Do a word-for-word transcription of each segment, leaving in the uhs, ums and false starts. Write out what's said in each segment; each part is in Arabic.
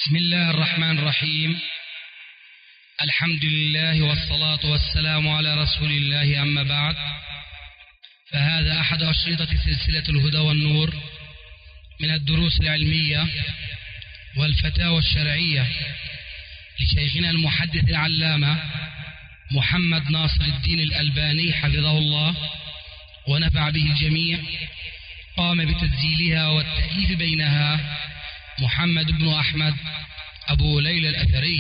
بسم الله الرحمن الرحيم. الحمد لله والصلاة والسلام على رسول الله، أما بعد، فهذا أحد أشرطة سلسلة الهدى والنور من الدروس العلمية والفتاوى الشرعية لشيخنا المحدث العلامة محمد ناصر الدين الألباني حفظه الله ونفع به الجميع. قام بتسجيلها والتأليف بينها محمد بن أحمد أبو ليلى الأثري.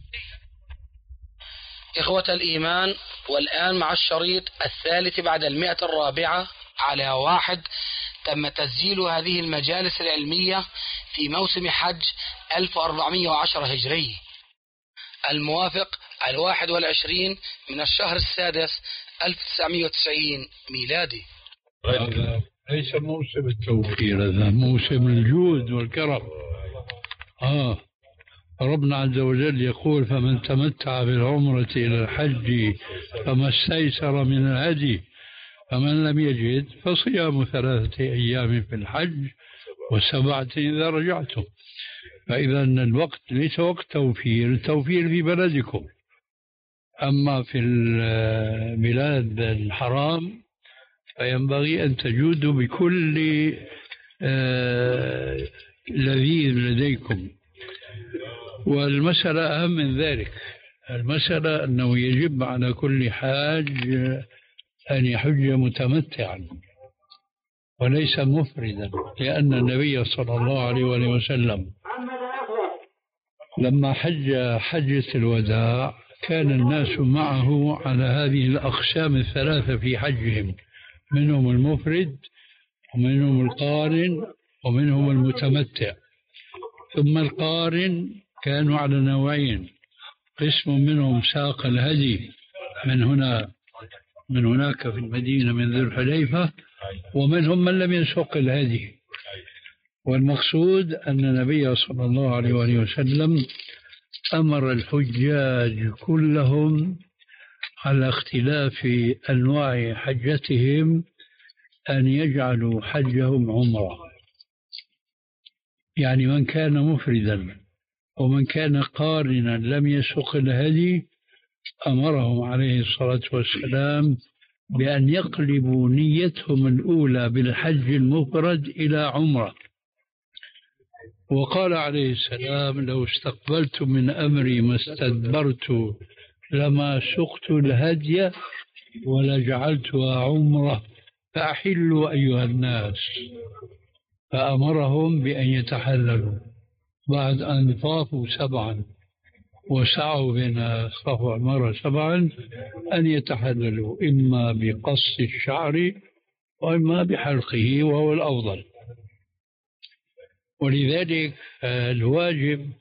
إخوة الإيمان، والآن مع الشريط الثالث بعد المئة الرابعة على واحد تم تسجيل هذه المجالس العلمية في موسم حج ألف وأربعمائة وعشرة هجري، الموافق الواحد والعشرين من الشهر السادس ألف وتسعمائة وتسعين ميلادي. هذا ليس موسم التوفير، هذا موسم الجود والكرم. آه ربنا عز وجل يقول: فمن تمتع بالعمرة إلى الحج فما استيسر من الهدي، فمن لم يجد فصيام ثلاثة أيام في الحج وسبعة إذا رجعتم. فإذا الوقت ليس وقت توفير، التوفير في بلدكم، أما في البلاد الحرام فينبغي أن تجودوا بكل آه لذيذ لديكم. والمسألة أهم من ذلك، المسألة أنه يجب على كل حاج أن يحج متمتعا وليس مفردا، لأن النبي صلى الله عليه وسلم لما حج حجة الوداع كان الناس معه على هذه الأقسام الثلاثة في حجهم، منهم المفرد ومنهم القارن ومنهم المتمتع. ثم القارن كانوا على نوعين: قسم منهم ساق الهدي من هنا من هناك في المدينة من ذي الحليفة، ومنهم من لم يسوق الهدي. والمقصود أن النبي صلى الله عليه وسلم أمر الحجاج كلهم على اختلاف أنواع حجتهم أن يجعلوا حجهم عمرة، يعني من كان مفردا ومن كان قارنا لم يسوق الهدي أمرهم عليه الصلاة والسلام بأن يقلبوا نيتهم الأولى بالحج المفرد إلى عمرة. وقال عليه السلام: لو استقبلت من أمري ما استدبرت لما سقت الهدي ولجعلتها عمرة فأحلوا أيها الناس. فأمرهم بأن يتحللوا بعد أن طافوا سبعا وسعوا بين الصفا والمروة سبعا، أن يتحللوا إما بقص الشعر وإما بحلقه، وهو الأفضل. ولذلك الواجب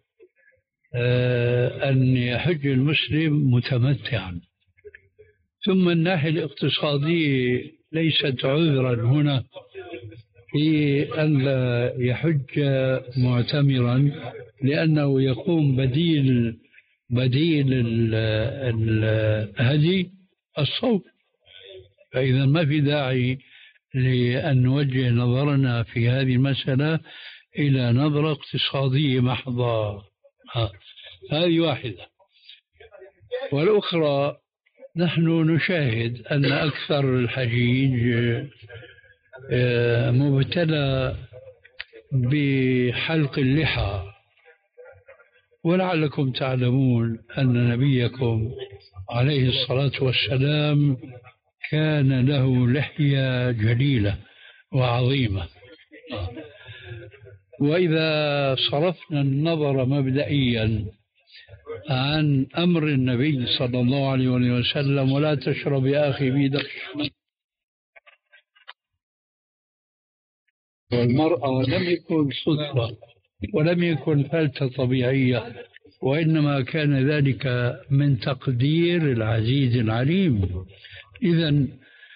أن يحج المسلم متمتعا. ثم الناحية الاقتصادية ليست عذرا هنا في أن لا يحج معتمرا، لأنه يقوم بديل بديل الهدي الصوم. فإذا ما في داعي لأن نوجه نظرنا في هذه المسألة إلى نظرة اقتصادية محضة. هذه واحدة. والأخرى، نحن نشاهد أن أكثر الحجيج مبتلى بحلق اللحى، ولعلكم تعلمون أن نبيكم عليه الصلاة والسلام كان له لحية جليلة وعظيمة. وإذا صرفنا النظر مبدئيا عن أمر النبي صلى الله عليه وسلم: ولا تشرب يا أخي بيدك، والمرأة لم يكن صدفة ولم يكن فلتة طبيعية، وإنما كان ذلك من تقدير العزيز العليم. إذن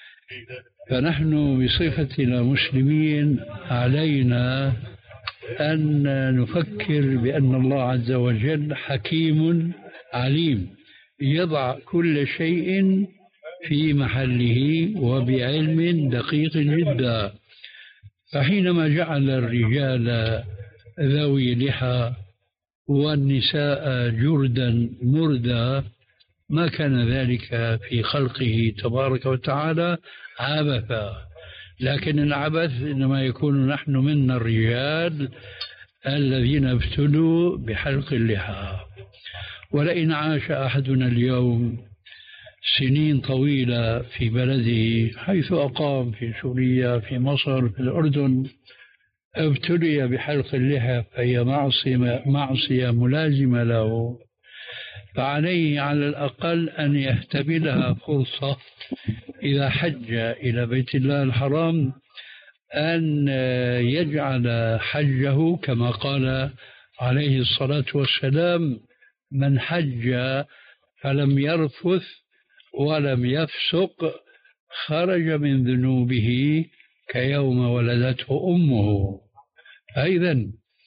فنحن بصفتنا مسلمين علينا أن نفكر بأن الله عز وجل حكيم عليم، يضع كل شيء في محله وبعلم دقيق جدا. فحينما جعل الرجال ذوي لحى والنساء جردا مردا، ما كان ذلك في خلقه تبارك وتعالى عبثا، لكن العبث إنما يكون نحن منا الرجال الذين ابتلوا بحلق اللحى. ولئن عاش أحدنا اليوم سنين طويلة في بلده حيث أقام، في سوريا، في مصر، في الأردن، ابتلي بحلق اللحى فهي معصية, معصية ملازمة له، فعليه على الأقل أن يحتملها فرصة إذا حج إلى بيت الله الحرام أن يجعل حجه كما قال عليه الصلاة والسلام: من حج فلم يرفث ولم يفسق خرج من ذنوبه كيوم ولدته أمه. أيضا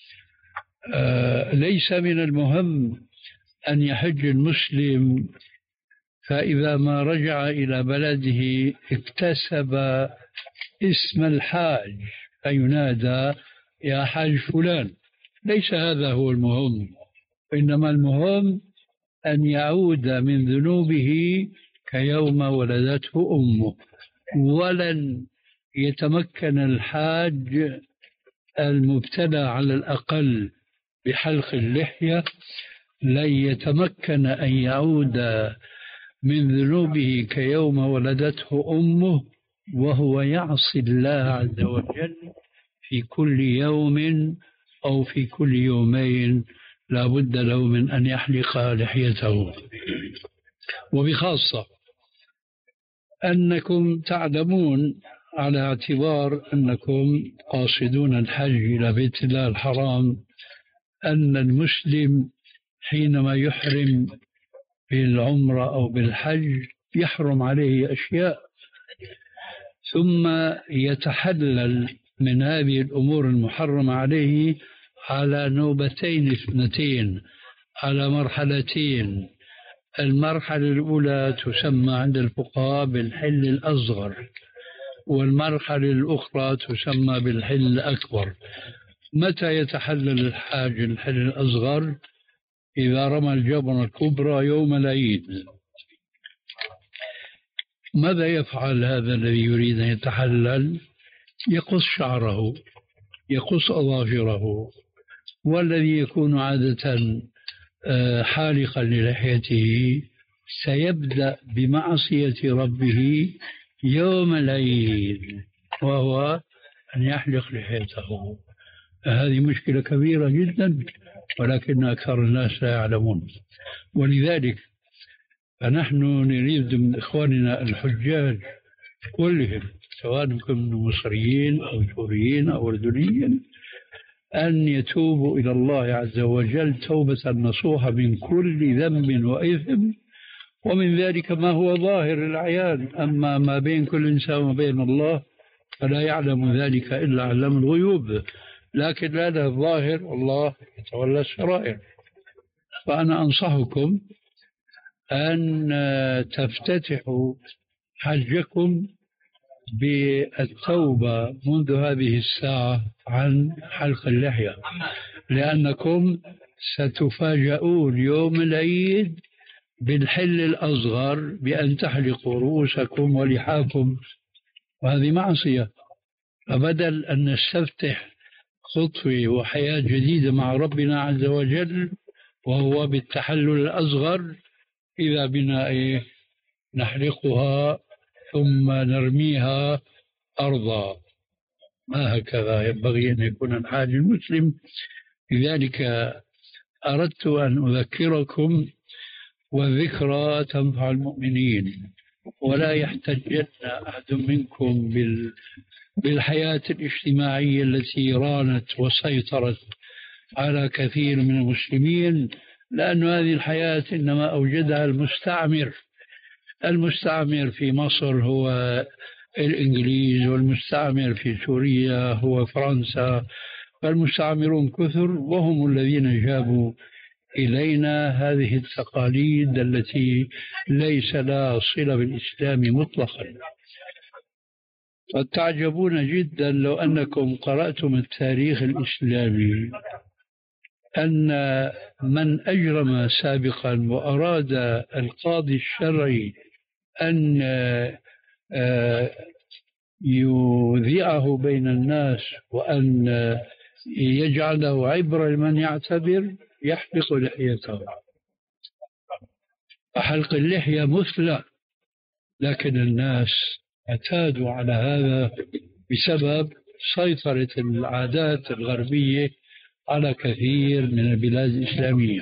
ليس من المهم أن يحج المسلم فإذا ما رجع إلى بلده اكتسب اسم الحاج فينادى يا حاج فلان. ليس هذا هو المهم، إنما المهم أن يعود من ذنوبه كيوم ولدته أمه. ولن يتمكن الحاج المبتلى على الأقل بحلق اللحية، لن يتمكن أن يعود من ذنوبه كيوم ولدته أمه وهو يعصي الله عز وجل في كل يوم أو في كل يومين. لا بد له من أن يحلق لحيته. وبخاصة أنكم تعلمون على اعتبار أنكم قاصدون الحج إلى بيت الله الحرام أن المسلم حينما يحرم بالعمرة أو بالحج يحرم عليه أشياء، ثم يتحلل من هذه الأمور المحرمة عليه على نوبتين اثنتين، على مرحلتين. المرحلة الأولى تسمى عند الفقهاء بالحل الأصغر، والمرحلة الأخرى تسمى بالحل الأكبر. متى يتحلل الحاج الحل الأصغر؟ إذا رمى الجمرة الكبرى يوم العيد. ماذا يفعل هذا الذي يريد أن يتحلل؟ يقص شعره، يقص أظافره، والذي يكون عادة حالقا للحيته سيبدأ بمعصية ربه يوم العيد، وهو أن يحلق لحيته. هذه مشكلة كبيرة جدا، ولكن أكثر الناس لا يعلمون. ولذلك فنحن نريد من إخواننا الحجاج كلهم، سواء كانوا مصريين أو سوريين أو أردنيين، أن يتوبوا إلى الله عز وجل توبة نصوحة من كل ذنب وإثم، ومن ذلك ما هو ظاهر العيان. أما ما بين كل إنسان وبين الله فلا يعلم ذلك إلا علم الغيوب، لكن هذا الظاهر والله يتولى السرائر. فأنا أنصحكم أن تفتتحوا حجكم بالتوبة منذ هذه الساعة عن حلق اللحية، لأنكم ستفاجؤون يوم العيد بالحل الأصغر بأن تحلقوا رؤوسكم ولحاكم، وهذه معصية. فبدل أن نستفتح خطوة وحياة جديدة مع ربنا عز وجل وهو بالتحلل الأصغر، إذا بنا إيه نحرقها ثم نرميها أرضا. ما هكذا ينبغي أن يكون الحاج المسلم. لذلك أردت أن أذكركم، والذكرى تنفع المؤمنين، ولا يحتجن أحد منكم بال بالحياة الاجتماعية التي رانت وسيطرت على كثير من المسلمين، لأن هذه الحياة إنما أوجدها المستعمر. المستعمر في مصر هو الإنجليز، والمستعمر في سوريا هو فرنسا، فالمستعمرون كثر، وهم الذين جابوا إلينا هذه التقاليد التي ليس لها صلة بالإسلام مطلقا. قد تعجبون جدا لو أنكم قرأتم التاريخ الإسلامي أن من أجرم سابقا وأراد القاضي الشرعي أن يذيعه بين الناس وأن يجعله عبرة لمن يعتبر يحلق لحيته. فحلق اللحية مثلى، لكن الناس اعتادوا على هذا بسبب سيطرة العادات الغربية على كثير من البلاد الإسلامية.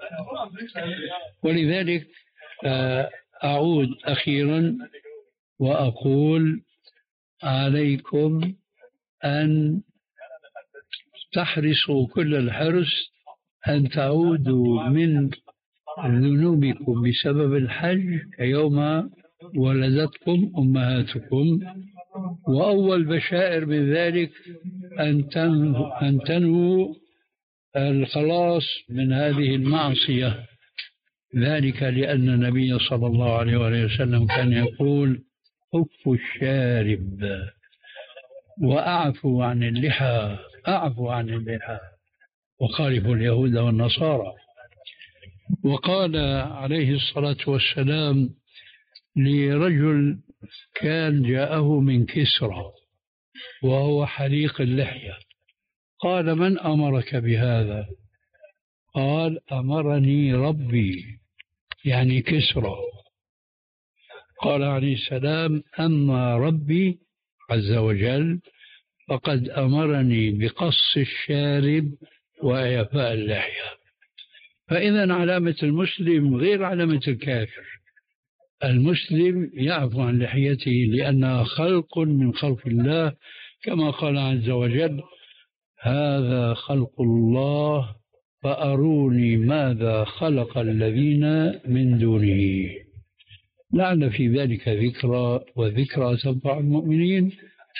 ولذلك أعود أخيرا وأقول عليكم أن تحرصوا كل الحرص أن تعودوا من ذنوبكم بسبب الحج يوم ولدتكم أمهاتكم، وأول بشائر من ذلك أن تنهوا, أن تنهوا الخلاص من هذه المعصية. ذلك لأن النبي صلى الله عليه وسلم كان يقول: كفوا الشارب وأعفوا عن اللحى، أعفوا عن اللحى وخالفوا اليهود والنصارى. وقال عليه الصلاة والسلام لرجل كان جاءه من كسرى وهو حليق اللحية، قال: من أمرك بهذا؟ قال: أمرني ربي، يعني كسرى. قال عليه السلام: أما ربي عز وجل فقد أمرني بقص الشارب وإعفاء اللحية. فإذا علامة المسلم غير علامة الكافر. المسلم يعفو عن لحيته لأنها خلق من خلق الله، كما قال عز وجل: هذا خلق الله فأروني ماذا خلق الذين من دونه. لعل في ذلك ذكرى، وذكرى تنفع المؤمنين.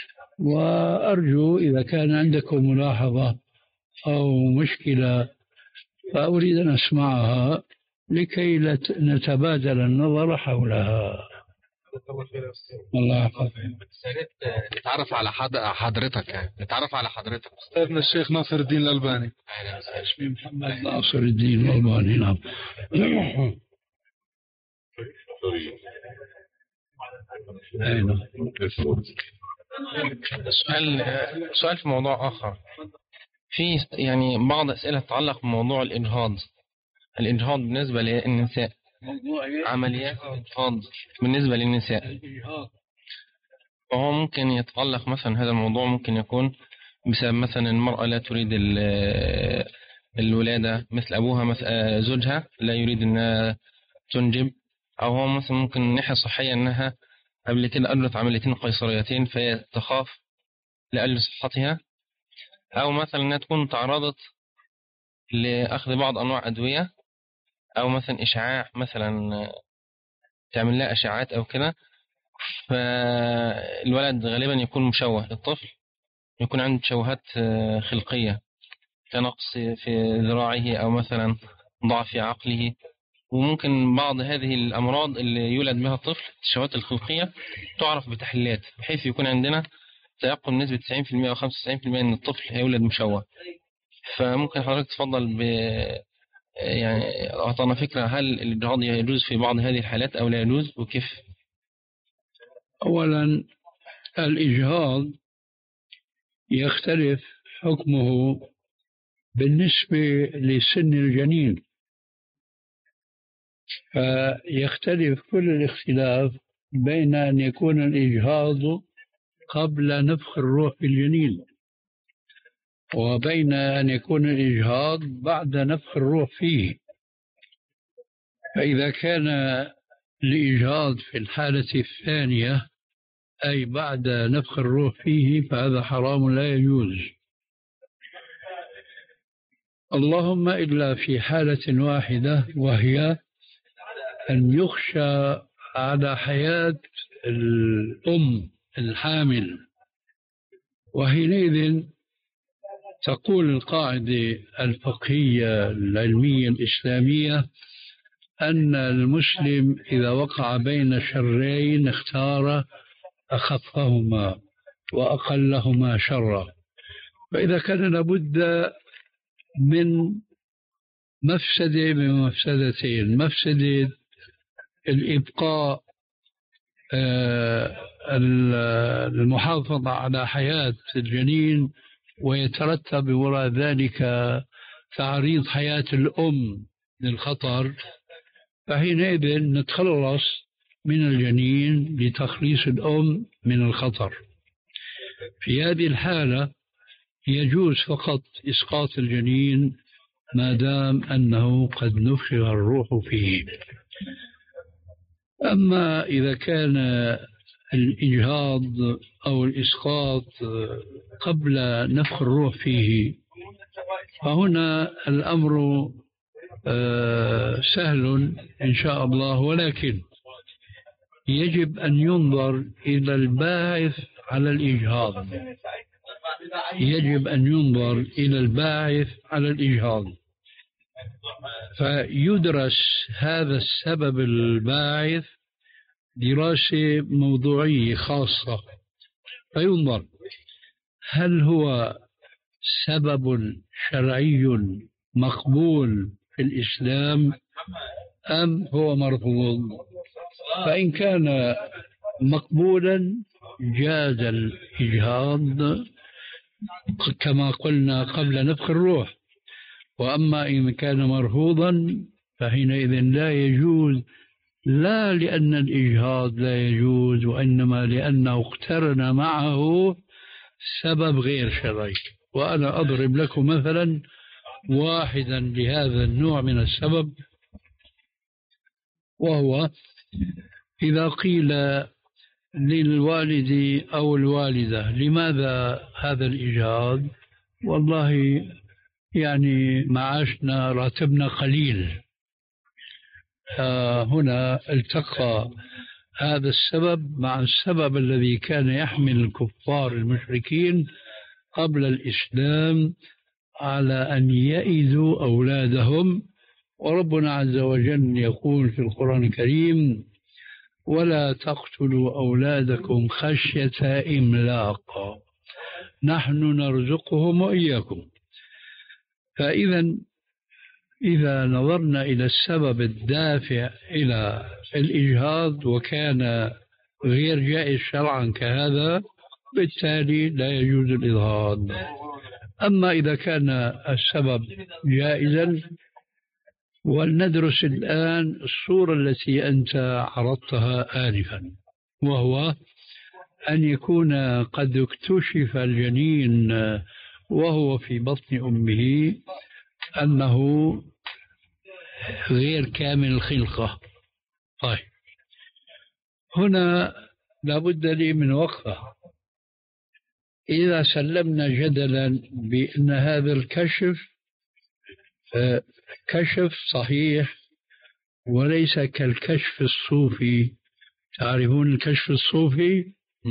وأرجو إذا كان عندكم ملاحظة أو مشكلة فأريد أن أسمعها لكي نتبادل النظر حولها. الله يحفظك. نتعرف على حضرتك يعني نتعرف على حضرتك أستاذنا الشيخ ناصر الدين الألباني. اسمي محمد ناصر الدين الألباني. نعم. سؤال سؤال في موضوع آخر. في يعني بعض أسئلة تتعلق بموضوع الإجهاض. الإجهاض بالنسبة للنساء، عمليات الإجهاض بالنسبة للنساء، وهو ممكن يتعلق مثلا هذا الموضوع ممكن يكون بسبب مثلا المرأة لا تريد الولادة، مثل أبوها مثلا زوجها لا يريد أنها تنجب، أو هو مثلا ممكن من ناحية صحية أنها قبل كده أجرت عمليتين قيصريتين فهي تخاف لأجل صحتها، أو مثلا أنها تكون تعرضت لأخذ بعض أنواع أدوية، أو مثلا إشعاع مثلا تعمل لها أشعاعات أو كده، فالولد غالبا يكون مشوه، الطفل يكون عنده تشوهات خلقية كنقص في ذراعه أو مثلا ضعف في عقله. وممكن بعض هذه الأمراض اللي يولد بها الطفل التشوهات الخلقية تعرف بتحليلات، بحيث يكون عندنا تيقن نسبة تسعين بالمئة أو خمسة وتسعين بالمئة أن الطفل هيولد مشوه. فممكن حضرتك تفضل ب يعني أعطانا فكرة هل الإجهاض يجوز في بعض هذه الحالات أو لا يجوز وكيف؟ أولا الإجهاض يختلف حكمه بالنسبة لسن الجنين، فيختلف كل الاختلاف بين أن يكون الإجهاض قبل نفخ الروح في الجنين وبين أن يكون الإجهاض بعد نفخ الروح فيه. فإذا كان الإجهاض في الحالة الثانية أي بعد نفخ الروح فيه فهذا حرام لا يجوز، اللهم إلا في حالة واحدة وهي أن يخشى على حياة الأم الحامل، وحينئذ تقول القاعدة الفقهية العلمية الإسلامية أن المسلم إذا وقع بين شرين اختار أخفهما وأقلهما شرا. فإذا كان لابد من مفسدة من مفسدتين: مفسدة الإبقاء، المحافظة على حياة الجنين، ويترتب وراء ذلك تعريض حياة الأم للخطر، فحينئذ نتخلص من الجنين لتخليص الأم من الخطر. في هذه الحالة يجوز فقط إسقاط الجنين ما دام أنه قد نفخ الروح فيه. أما إذا كان الإجهاض أو الإسقاط قبل نفخ الروح فيه فهنا الأمر سهل إن شاء الله، ولكن يجب أن ينظر إلى الباعث على الإجهاض يجب أن ينظر إلى الباعث على الإجهاض فيدرس هذا السبب الباعث دراسة موضوعية خاصة، فينظر هل هو سبب شرعي مقبول في الإسلام أم هو مرفوض. فإن كان مقبولا جاز الإجهاض كما قلنا قبل نفخ الروح، وأما إن كان مرفوضا فحينئذ لا يجوز، لا لأن الإجهاض لا يجوز، وإنما لأنه اقترن معه سبب غير شرعي. وأنا أضرب لكم مثلا واحدا لهذا النوع من السبب، وهو إذا قيل للوالد أو الوالدة لماذا هذا الإجهاض؟ والله يعني معاشنا راتبنا قليل. هنا التقى هذا السبب مع السبب الذي كان يحمل الكفار المشركين قبل الإسلام على أن يئذوا أولادهم. وربنا عز وجل يقول في القرآن الكريم: ولا تقتلوا أولادكم خشية إملاق نحن نرزقهم وإياكم. فإذا إذا نظرنا إلى السبب الدافع إلى الإجهاض وكان غير جائز شرعا كهذا، بالتالي لا يجوز الإجهاض. أما إذا كان السبب جائزا، ولندرس الآن الصورة التي أنت عرضتها آنفا، وهو أن يكون قد اكتشف الجنين وهو في بطن أمه أنه غير كامل الخلقة. طيب، هنا لابد لي من وقفة. إذا سلمنا جدلا بأن هذا الكشف كشف صحيح وليس كالكشف الصوفي. تعرفون الكشف الصوفي؟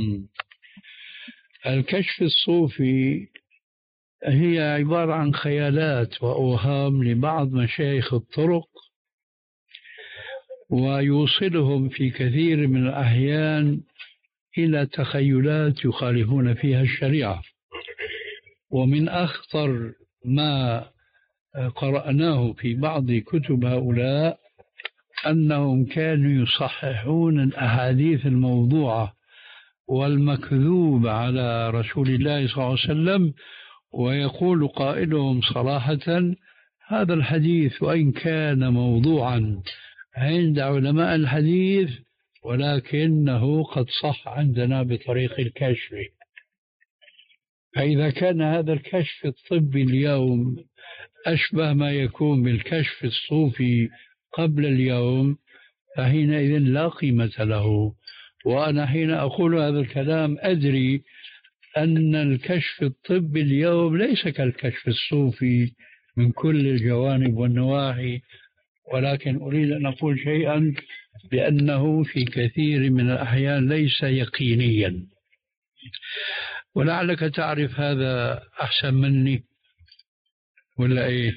الكشف الصوفي هي عبارة عن خيالات وأوهام لبعض مشايخ الطرق، ويوصلهم في كثير من الأحيان إلى تخيلات يخالفون فيها الشريعة. ومن أخطر ما قرأناه في بعض كتب هؤلاء أنهم كانوا يصححون الأحاديث الموضوعة والمكذوب على رسول الله صلى الله عليه وسلم، ويقول قائلهم صراحة: هذا الحديث وإن كان موضوعا عند علماء الحديث ولكنه قد صح عندنا بطريق الكشف. فإذا كان هذا الكشف الطبي اليوم أشبه ما يكون بالكشف الصوفي قبل اليوم، فحينئذ لا قيمة له. وأنا حين أقول هذا الكلام أدري أن الكشف الطبي اليوم ليس كالكشف الصوفي من كل الجوانب والنواحي، ولكن أريد أن أقول شيئا بأنه في كثير من الأحيان ليس يقينيا، ولعلك تعرف هذا أحسن مني ولا إيه؟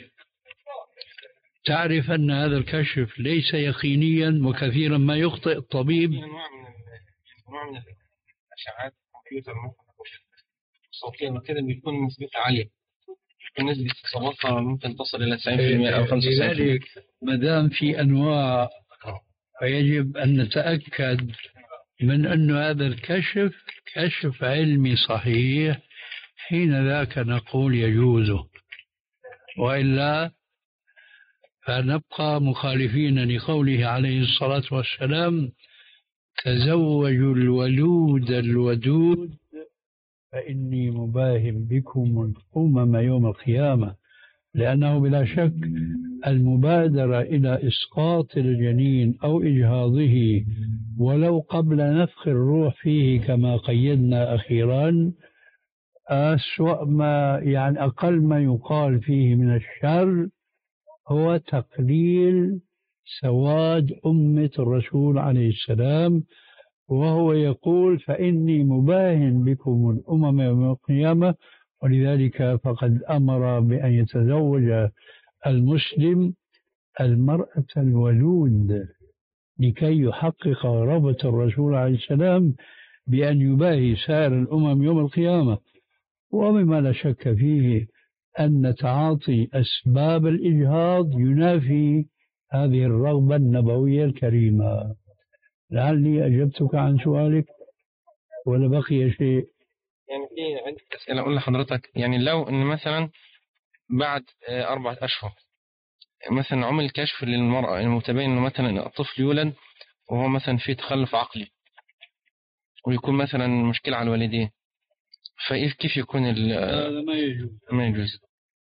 تعرف أن هذا الكشف ليس يقينيا، وكثيرا ما يخطئ الطبيب. نوع من الأشعات الكمبيوتر صوتيا وكذا بيكون نسبتها عالية، نسبة إصابتها ممكن تصل إلى تسعين بالمئة أو خمسة وتسعين بالمئة. لذلك ما دام في أنواع فيجب أن نتأكد من أن هذا الكشف كشف علمي صحيح، حين ذاك نقول يجوز، وإلا فنبقى مخالفين لقوله عليه الصلاة والسلام: تزوجوا الولود الودود فإني مباهم بكم الأمم يوم القيامة. لأنه بلا شك المبادرة إلى إسقاط الجنين أو إجهاضه ولو قبل نفخ الروح فيه كما قيدنا أخيرا أسوأ ما يعني أقل ما يقال فيه من الشر هو تقليل سواد أمة الرسول عليه السلام، وهو يقول: فإني مباهن بكم الأمم يوم القيامة. ولذلك فقد أمر بأن يتزوج المسلم المرأة الولود لكي يحقق رغبة الرسول عليه السلام بأن يباهي سائر الأمم يوم القيامة. ومما لا شك فيه أن تعاطي أسباب الإجهاض ينافي هذه الرغبة النبوية الكريمة. لعلي أجبتك عن سؤالك ولا بقي شيء؟ يعني في عندي أسئلة أقول لحضرتك، يعني لو إن مثلا بعد أربعة أشهر مثلا عمل كشف للمرأة المتبين إنه مثلا الطفل يولد وهو مثلا في تخلف عقلي ويكون مثلا مشكلة على الوالدين، فكيف يكون هذا ما يجوز؟ ما يجوز،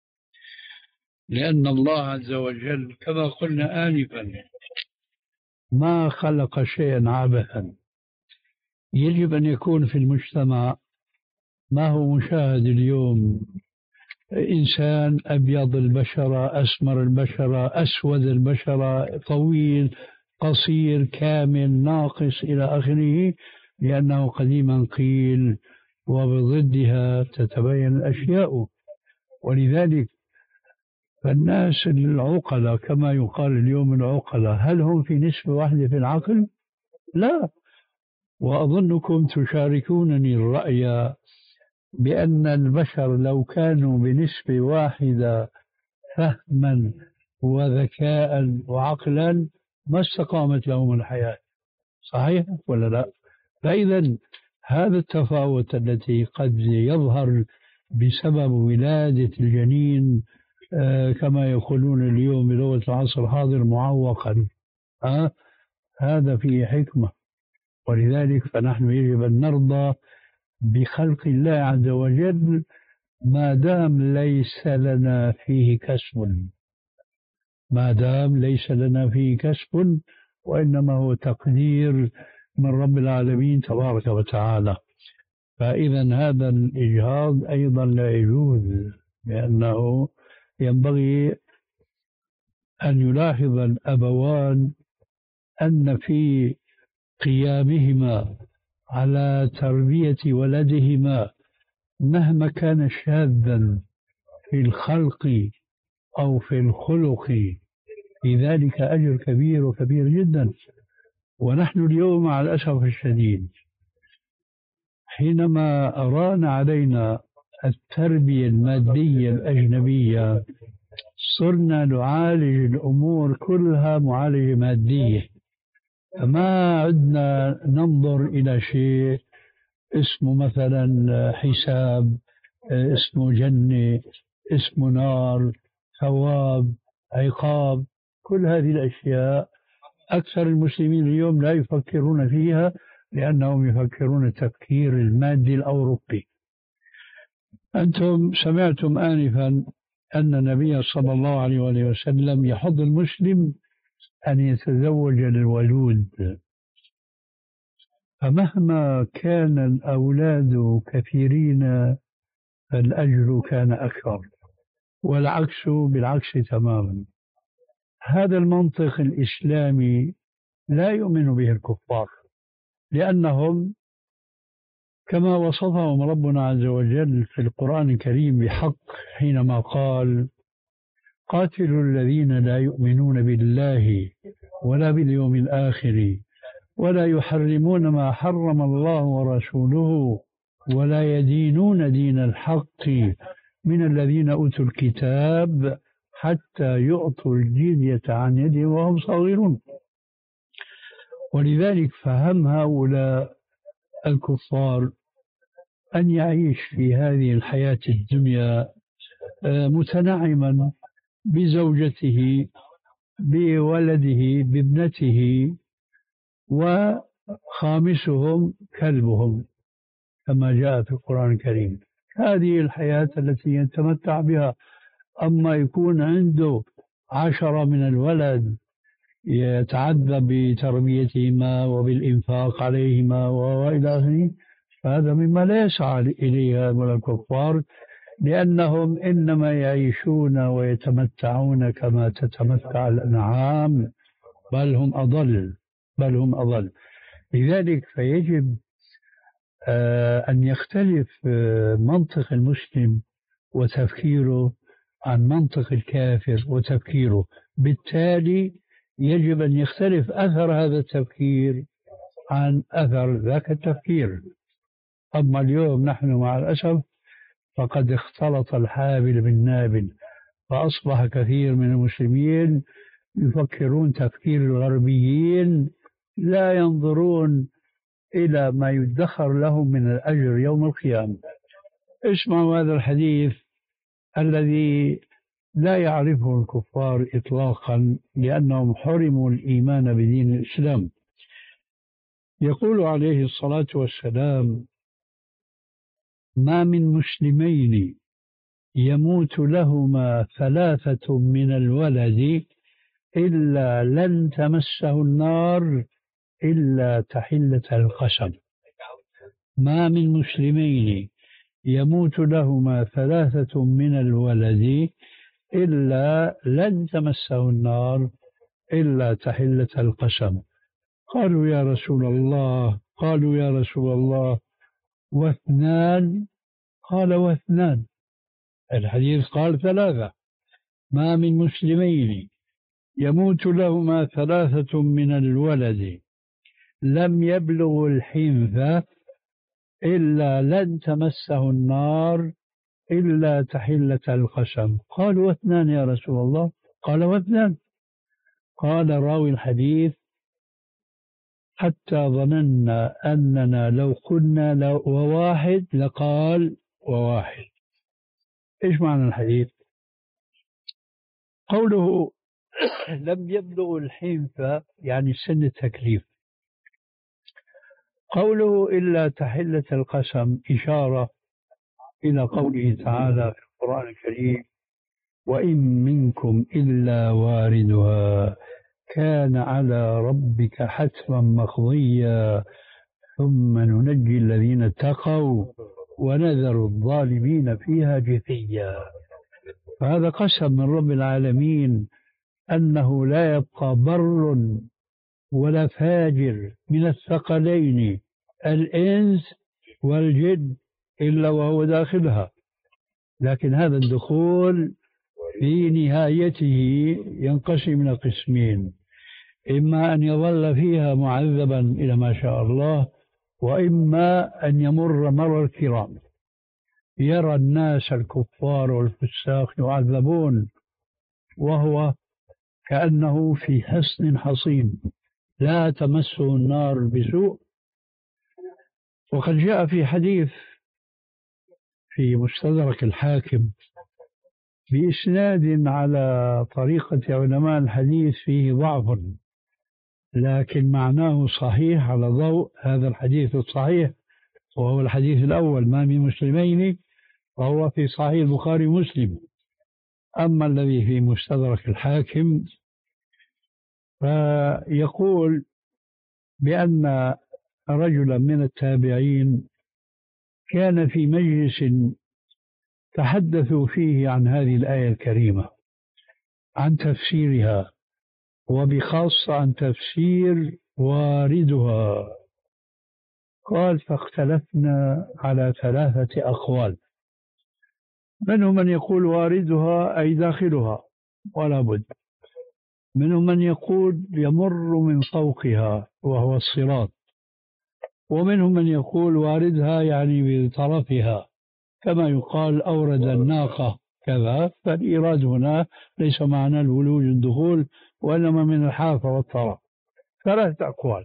لأن الله عز وجل كما قلنا آنفا ما خلق شيئا عبثا. يجب أن يكون في المجتمع ما هو مشاهد اليوم: إنسان أبيض البشرة، أسمر البشرة، أسود البشرة، طويل، قصير، كامل، ناقص، إلى آخره، لأنه قديما قيل وبضدها تتبين الأشياء. ولذلك فالناس العقلاء كما يقال اليوم العقلاء هل هم في نسبة واحدة في العقل؟ لا. وأظنكم تشاركونني الرأي بأن البشر لو كانوا بنسبة واحدة فهما وذكاء وعقلا ما استقامت لهم الحياة. صحيح ولا لا؟ فإذا هذا التفاوت التي قد يظهر بسبب ولادة الجنين آه كما يقولون اليوم بلغة العصر الحاضر معوقا، آه هذا فيه حكمة. ولذلك فنحن يجب أن نرضى بخلق الله عز وجل ما دام ليس لنا فيه كسب، ما دام ليس لنا فيه كسب، وإنما هو تقدير من رب العالمين تبارك وتعالى. فإذا هذا الإجهاض أيضا لا يجوز، لأنه ينبغي أن يلاحظ الأبوان أن في قيامهما على تربية ولدهما مهما كان شاذا في الخلق أو في الخلق في ذلك أجر كبير وكبير جدا. ونحن اليوم مع الأسف الشديد حينما أران علينا التربية المادية الأجنبية صرنا نعالج الأمور كلها معالجة مادية، فما عدنا ننظر إلى شيء اسمه مثلا حساب، اسمه جنة، اسمه نار، ثواب، عقاب. كل هذه الأشياء أكثر المسلمين اليوم لا يفكرون فيها لأنهم يفكرون التفكير المادي الأوروبي. أنتم سمعتم آنفا أن النبي صلى الله عليه وسلم يحض المسلم أن يتزوج الولود، فمهما كان الأولاد كثيرين فالأجر كان أكثر، والعكس بالعكس تماما. هذا المنطق الإسلامي لا يؤمن به الكفار، لأنهم كما وصفهم ربنا عز وجل في القرآن الكريم بحق حينما قال: قاتلوا الذين لا يؤمنون بالله ولا باليوم الآخر ولا يحرمون ما حرم الله ورسوله ولا يدينون دين الحق من الذين أوتوا الكتاب حتى يعطوا الجزية عن يد وهم صغيرون. ولذلك فهم هؤلاء الكفار أن يعيش في هذه الحياة الدنيا متنعما بزوجته بولده بابنته وخامسهم كلبهم كما جاء في القرآن الكريم. هذه الحياة التي يتمتع بها. أما يكون عنده عشرة من الولد يتعذب بتربيتهما وبالإنفاق عليهما وإلى آخره، فهذا مما لا يسعى إليه هؤلاء الكفار، لأنهم إنما يعيشون ويتمتعون كما تتمتع الأنعام، بل هم أضل بل هم أضل. لذلك فيجب أن يختلف منطق المسلم وتفكيره عن منطق الكافر وتفكيره، بالتالي يجب أن يختلف أثر هذا التفكير عن أثر ذاك التفكير. أما اليوم نحن مع الأسف فقد اختلط الحابل بالنابل، فأصبح كثير من المسلمين يفكرون تفكير الغربيين، لا ينظرون إلى ما يدخر لهم من الأجر يوم القيامة. اسمعوا هذا الحديث الذي لا يعرفه الكفار إطلاقا لأنهم حرموا الإيمان بدين الإسلام. يقول عليه الصلاة والسلام: ما من مسلمين يموت لهما ثلاثة من الولد إلا لن تمسه النار إلا تحلة القسم. ما من مسلمين يموت لهما ثلاثة من الولد إلا لن تمسه النار إلا تحلة القسم. قالوا يا رسول الله قالوا يا رسول الله واثنان؟ قال واثنان. الحديث قال ثلاثة. ما من مسلمين يموت لهما ثلاثة من الولد لم يبلغوا الحنث إلا لن تمسه النار إلا تحلة القسم. قالوا واثنان يا رسول الله؟ قال واثنان. قال راوي الحديث: حتى ظننا أننا لو قلنا لو وواحد لقال وواحد. إيش معنى الحديث؟ قوله لم يبلغ الحنث يعني سن التكليف. قوله إلا تحلة القسم إشارة إلى قوله تعالى في القرآن الكريم: وإن منكم إلا واردها كان على ربك حتما مقضيا ثم ننجي الذين اتقوا ونذر الظالمين فيها جثيا. فهذا قسم من رب العالمين أنه لا يبقى بر ولا فاجر من الثقلين الإنس والجن إلا وهو داخلها، لكن هذا الدخول في نهايته ينقسم إلى قسمين: إما أن يظل فيها معذبا إلى ما شاء الله، وإما أن يمر مر الكرام، يرى الناس الكفار والفساق يعذبون وهو كأنه في حصن حصين لا تمسه النار بسوء. وقد جاء في حديث في مستدرك الحاكم بإسناد على طريقة علماء الحديث فيه ضعف، لكن معناه صحيح على ضوء هذا الحديث الصحيح، وهو الحديث الأول: ما من مسلمين، وهو في صحيح البخاري ومسلم. أما الذي في مستدرك الحاكم فيقول بأن رجلا من التابعين كان في مجلس تحدثوا فيه عن هذه الآية الكريمة، عن تفسيرها، وبخاصة عن تفسير واردها. قال: فاختلفنا على ثلاثة أقوال، منهم من يقول واردها أي داخلها ولا بد، منهم من يقول يمر من فوقها وهو الصراط، ومنهم من يقول واردها يعني بطرفها كما يقال أورد الناقة كذا، فالإيراد هنا ليس معنى الولوج الدخول، وإنما من الحافة والطرف. ثلاثة أقوال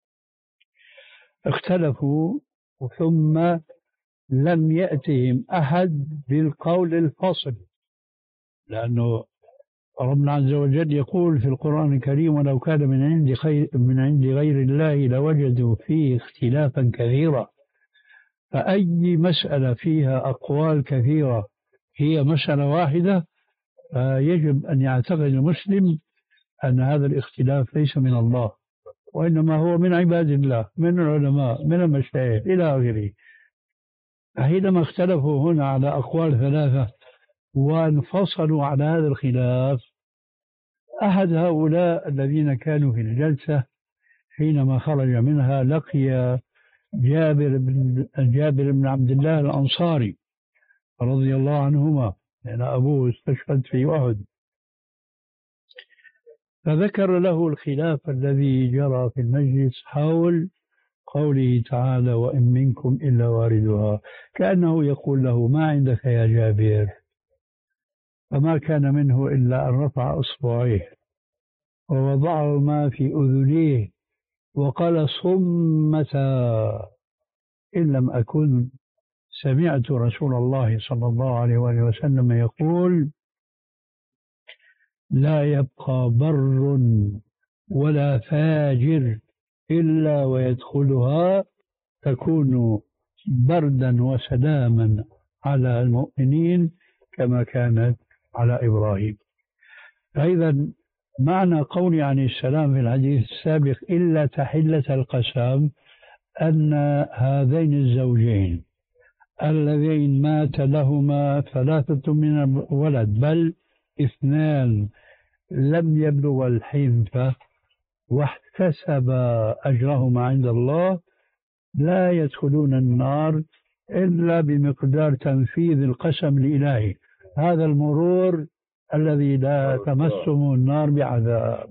اختلفوا، ثم لم يأتهم أحد بالقول الفصل، لأنه ربنا عز وجل يقول في القرآن الكريم: ولو كان من عند خير من عند غير الله لوجدوا فيه اختلافا كثيرا. فأي مسألة فيها أقوال كثيرة هي مسألة واحدة، فيجب أن يعتقد المسلم أن هذا الاختلاف ليس من الله، وإنما هو من عباد الله، من العلماء، من المشايخ إلى آخره. حينما اختلفوا هنا على أقوال ثلاثة وانفصلوا على هذا الخلاف، أحد هؤلاء الذين كانوا في الجلسة حينما خرج منها لقي جابر بن جابر بن عبد الله الأنصاري رضي الله عنهما، لأن أبوه استشهد في أحد، فذكر له الخلاف الذي جرى في المجلس حول قوله تعالى: وإن منكم إلا واردها، كأنه يقول له: ما عندك يا جابر؟ فما كان منه إلا أن رفع إصبعيه ووضعهما في أذنيه وقال: صمتا، إن لم أكن سمعت رسول الله صلى الله عليه وآله وسلم يقول: لا يبقى بر ولا فاجر إلا ويدخلها، تكون بردا وسلاما على المؤمنين كما كانت على إبراهيم. فإذا معنى قولي عن السلام في الحديث السابق: إلا تحلة القسم، أن هذين الزوجين اللذين مات لهما ثلاثة من الولد، بل اثنان لم يبلغ الحنث واحتسب أجرهما عند الله، لا يدخلون النار إلا بمقدار تنفيذ القسم الإلهي، هذا المرور الذي لا تمسهم النار بعذاب.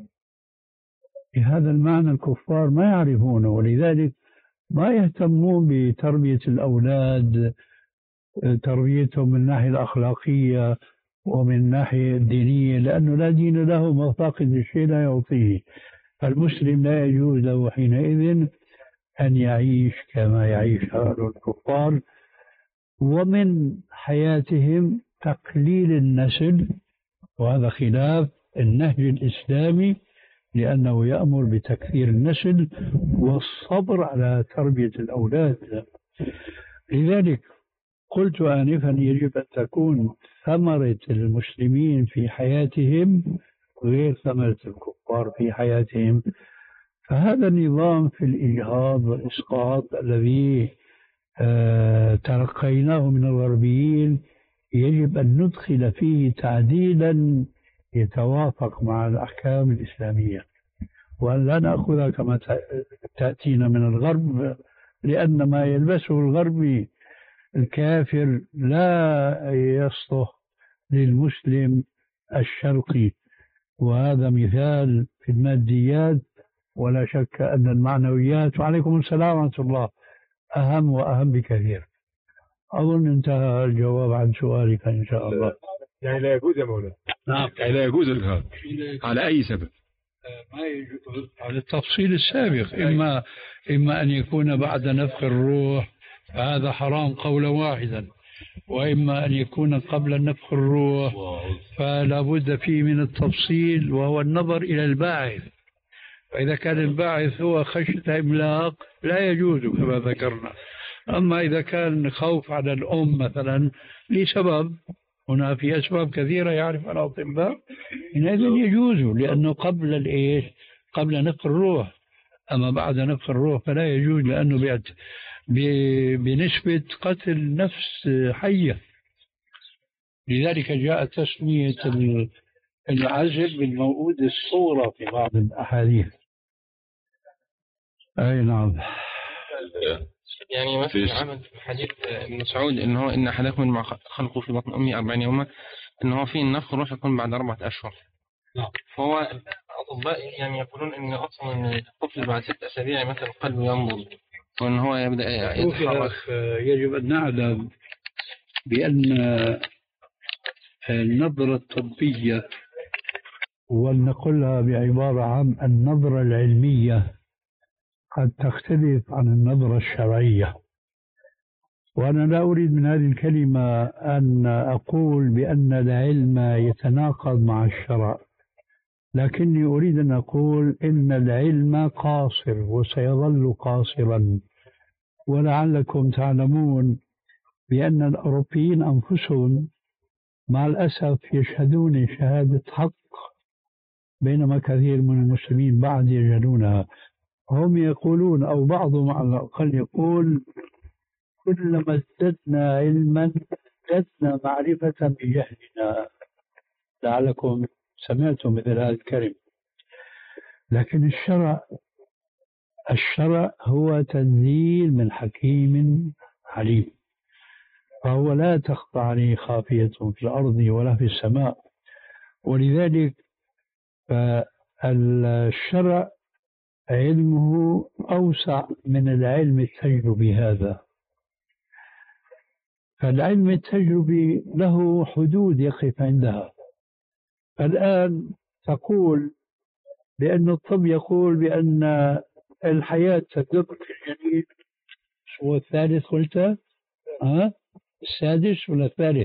بهذا المعنى الكفار ما يعرفونه، ولذلك ما يهتمون بتربية الأولاد، تربيتهم من الناحية الأخلاقية ومن الناحية الدينية، لأنه لا دين له، مفاقد الشيء لا يعطيه. فالمسلم لا يجوز له حينئذ أن يعيش كما يعيش هؤلاء الكفار، ومن حياتهم تقليل النسل، وهذا خلاف النهج الإسلامي، لأنه يأمر بتكثير النسل والصبر على تربية الأولاد. لذلك قلت آنفا: يجب أن تكون ثمرة المسلمين في حياتهم غير ثمرة الكفار في حياتهم. فهذا النظام في الإجهاض والإسقاط الذي آه تلقيناه من الغربيين يجب أن ندخل فيه تعديلا يتوافق مع الأحكام الإسلامية، وأن لا نأخذها كما تأتينا من الغرب، لأن ما يلبسه الغربي الكافر لا يصلح للمسلم الشرقي. وهذا مثال في الماديات، ولا شك أن المعنويات، وعليكم السلام ورحمة الله، أهم وأهم بكثير. أظن انتهى الجواب عن سؤالك إن شاء الله. يعني لا يجوز يا مولانا؟ نعم، يعني لا يجوز الإجهاض على أي سبب؟ ما يجوز على التفصيل السابق، إما إما أن يكون بعد نفخ الروح، فهذا حرام قولا واحدا، وإما أن يكون قبل نفخ الروح، فلا بد فيه من التفصيل، وهو النظر إلى الباعث. فإذا كان الباعث هو خشية إملاق لا يجوز كما ذكرنا. أما إذا كان خوف على الأم مثلا لسبب، هنا في أسباب كثيرة يعرف الأطباء، حينئذ يجوز، لأنه قبل الإيش؟ قبل نفخ الروح. أما بعد نفخ الروح فلا يجوز، لأنه بيعت بنسبة قتل نفس حية. لذلك جاء تسمية العزل بالموؤود الصورة في بعض الأحاديث. أي نعم. يعني مثلا عمل في حديث ابن مسعود إن هو إن أحدكم مع خلقه في بطن أمي أربعين يوما، إن هو فيه النفخ الروح يكون بعد أربعة أشهر. نعم. فهو الأطباء يعني يقولون إن أصلا إن الطفل بعد ست أسابيع مثلا قلبه ينبض، وإن هو يبدأ يتحرك. يجب أن نعلم بأن النظرة الطبية، ولنقلها بعبارة عام النظرة العلمية، قد تختلف عن النظرة الشرعية. وأنا لا أريد من هذه الكلمة أن أقول بأن العلم يتناقض مع الشرع، لكني أريد أن أقول إن العلم قاصر وسيظل قاصرا. ولعلكم تعلمون بأن الأوروبيين أنفسهم مع الأسف يشهدون شهادة حق، بينما كثير من المسلمين بعد يجهلونها. هم يقولون، أو بعضهم على الأقل يقول: كلما ازددنا علما ازددنا معرفة بجهلنا. لعلكم سمعتم مثل هذا الكلام. لكن الشرع الشرع هو تنزيل من حكيم عليم، فهو لا تخفى عليه خافية في الأرض ولا في السماء. ولذلك فالشرع علمه أوسع من العلم التجربي هذا. فالعلم التجربي له حدود يقف عندها. الآن تقول بأن الطب يقول بأن الحياة تدق في الجنين. هو الثالث قلت؟ ها؟ السادس ولا الثالث؟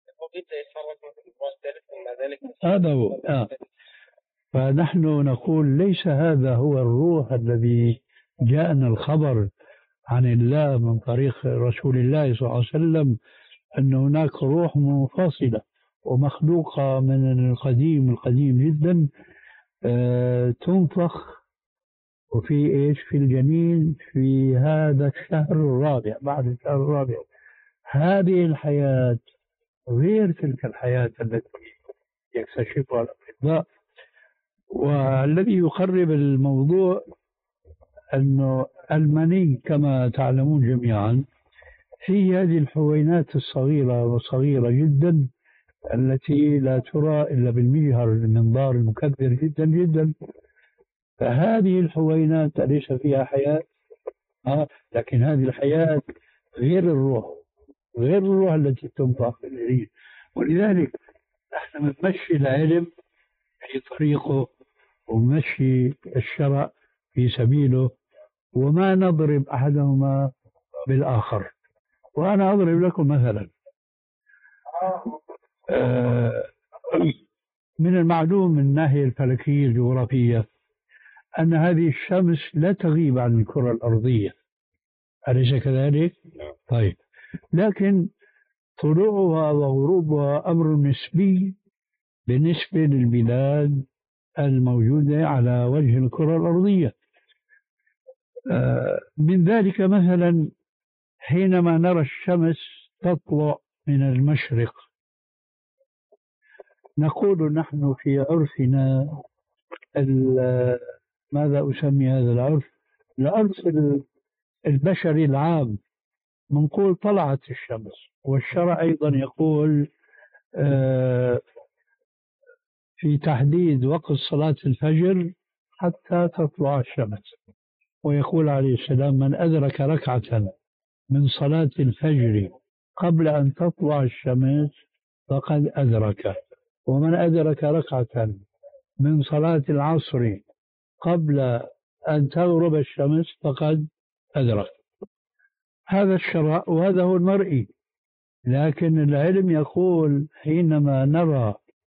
هذا هو. آه. فنحن نقول ليس هذا هو الروح الذي جاءنا الخبر عن الله من طريق رسول الله صلى الله عليه وسلم، أن هناك روح منفصلة ومخلوقة من القديم القديم جدا، آه تنفخ وفي إيش في الجنين في هذا الشهر الرابع، بعد الشهر الرابع. هذه الحياة غير تلك الحياة التي يكتشفها الأطباء. والذي يقرب الموضوع أنه المني كما تعلمون جميعا هي هذه الحوينات الصغيرة وصغيرة جدا التي لا ترى إلا بالمجهر المنظار المكبر جدا جدا. فهذه الحوينات ليس فيها حياة، آه لكن هذه الحياة غير الروح، غير الروح التي تنفخ في الجنين. ولذلك نحن نمشي العلم في طريقه ونمشي الشرع في سبيله، وما نضرب أحدهما بالآخر. وأنا أضرب لكم مثلا. آه من المعلوم من الناحية الفلكية الجغرافية أن هذه الشمس لا تغيب عن الكرة الأرضية، أليس كذلك؟ طيب، لكن طلوعها وغروبها أمر نسبي بالنسبة للبلاد الموجودة على وجه الكرة الأرضية. آه من ذلك مثلا حينما نرى الشمس تطلع من المشرق، نقول نحن في عرفنا ماذا أسمي هذا العرف؟ العرف البشري العام، نقول طلعت الشمس. والشرع أيضا يقول آه في تحديد وقت صلاة الفجر حتى تطلع الشمس. ويقول عليه السلام: من أدرك ركعة من صلاة الفجر قبل أن تطلع الشمس فقد أدرك، ومن أدرك ركعة من صلاة العصر قبل أن تغرب الشمس فقد أدرك. هذا الشرع وهذا هو المرئي. لكن العلم يقول حينما نرى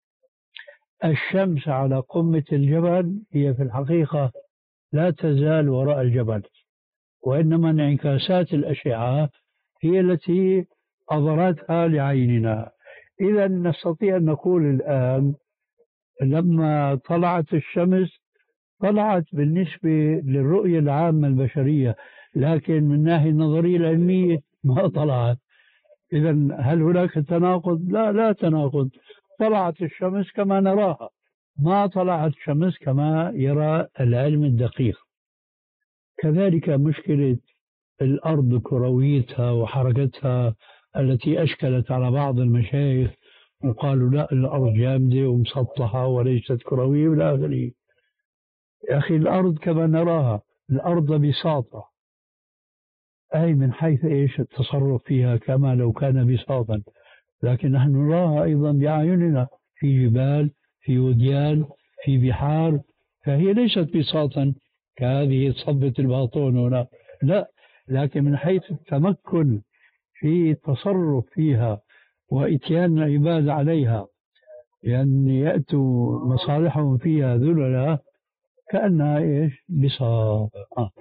الشمس على قمة الجبل هي في الحقيقة لا تزال وراء الجبل، وإنما انعكاسات الأشعة هي التي أظهرتها لعيننا. إذا نستطيع أن نقول الآن لما طلعت الشمس طلعت بالنسبة للرؤية العامة البشرية، لكن من الناحية النظرية العلمية ما طلعت. إذا هل هناك تناقض؟ لا لا تناقض. طلعت الشمس كما نراها، ما طلعت الشمس كما يرى العلم الدقيق. كذلك مشكلة الأرض كرويتها وحركتها التي أشكلت على بعض المشايخ وقالوا لا الأرض جامدة ومسطحة وليست كروية ولا آخره. يا أخي الأرض كما نراها، الأرض بساطة، أي من حيث إيش التصرف فيها كما لو كان بساطا، لكن نحن نراها أيضا بأعيننا في جبال، في وديان، في بحار، فهي ليست بساطا كهذه صبة الباطون هنا، لا، لكن من حيث التمكن في التصرف فيها وإتيان العباد عليها، لأن يعني يأتوا مصالحهم فيها ذللا كأنها إيش بساط. آه.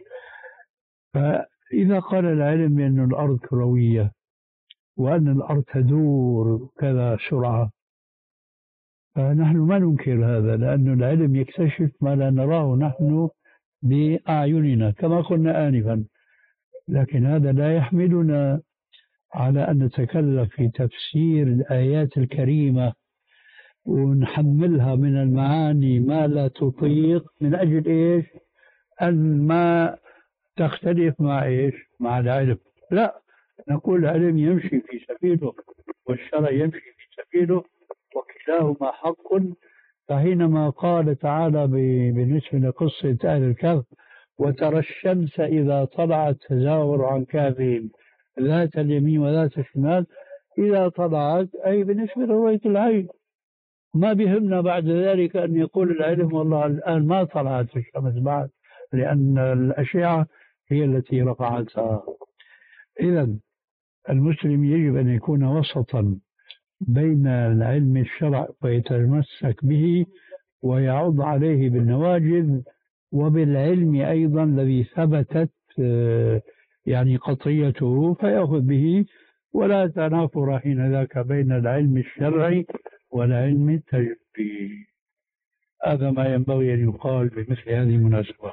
فإذا قال العلم بأن الأرض كروية وأن الأرض تدور كذا سرعة، فنحن ما ننكر هذا، لأن العلم يكتشف ما لا نراه نحن بأعيننا كما قلنا آنفا، لكن هذا لا يحملنا على أن نتكلف في تفسير الآيات الكريمة ونحملها من المعاني ما لا تطيق من أجل إيش؟ أن ما تختلف مع إيش؟ مع العلم. لا، نقول العلم يمشي في سبيله والشرع يمشي في سبيله وكلاهما حق. فحينما قال تعالى بالنسبة لقصة أهل الكهف: وترى الشمس إذا طلعت تزاور عن كهفهم ذات اليمين وذات الشمال، إذا طلعت أي بالنسبة لرؤية العين، ما بهمنا بعد ذلك أن يقول العلم والله الآن ما طلعت الشمس بعد، لأن الأشعة هي التي رفعتها. إذن المسلم يجب أن يكون وسطا بين العلم الشرع ويتمسك به ويعض عليه بالنواجذ، وبالعلم أيضا الذي ثبتت يعني قطعيته فيأخذ به، ولا تنافر حين ذاك بين العلم الشرعي والعلم التجريبي. هذا ما ينبغي أن يقال بمثل هذه المناسبة.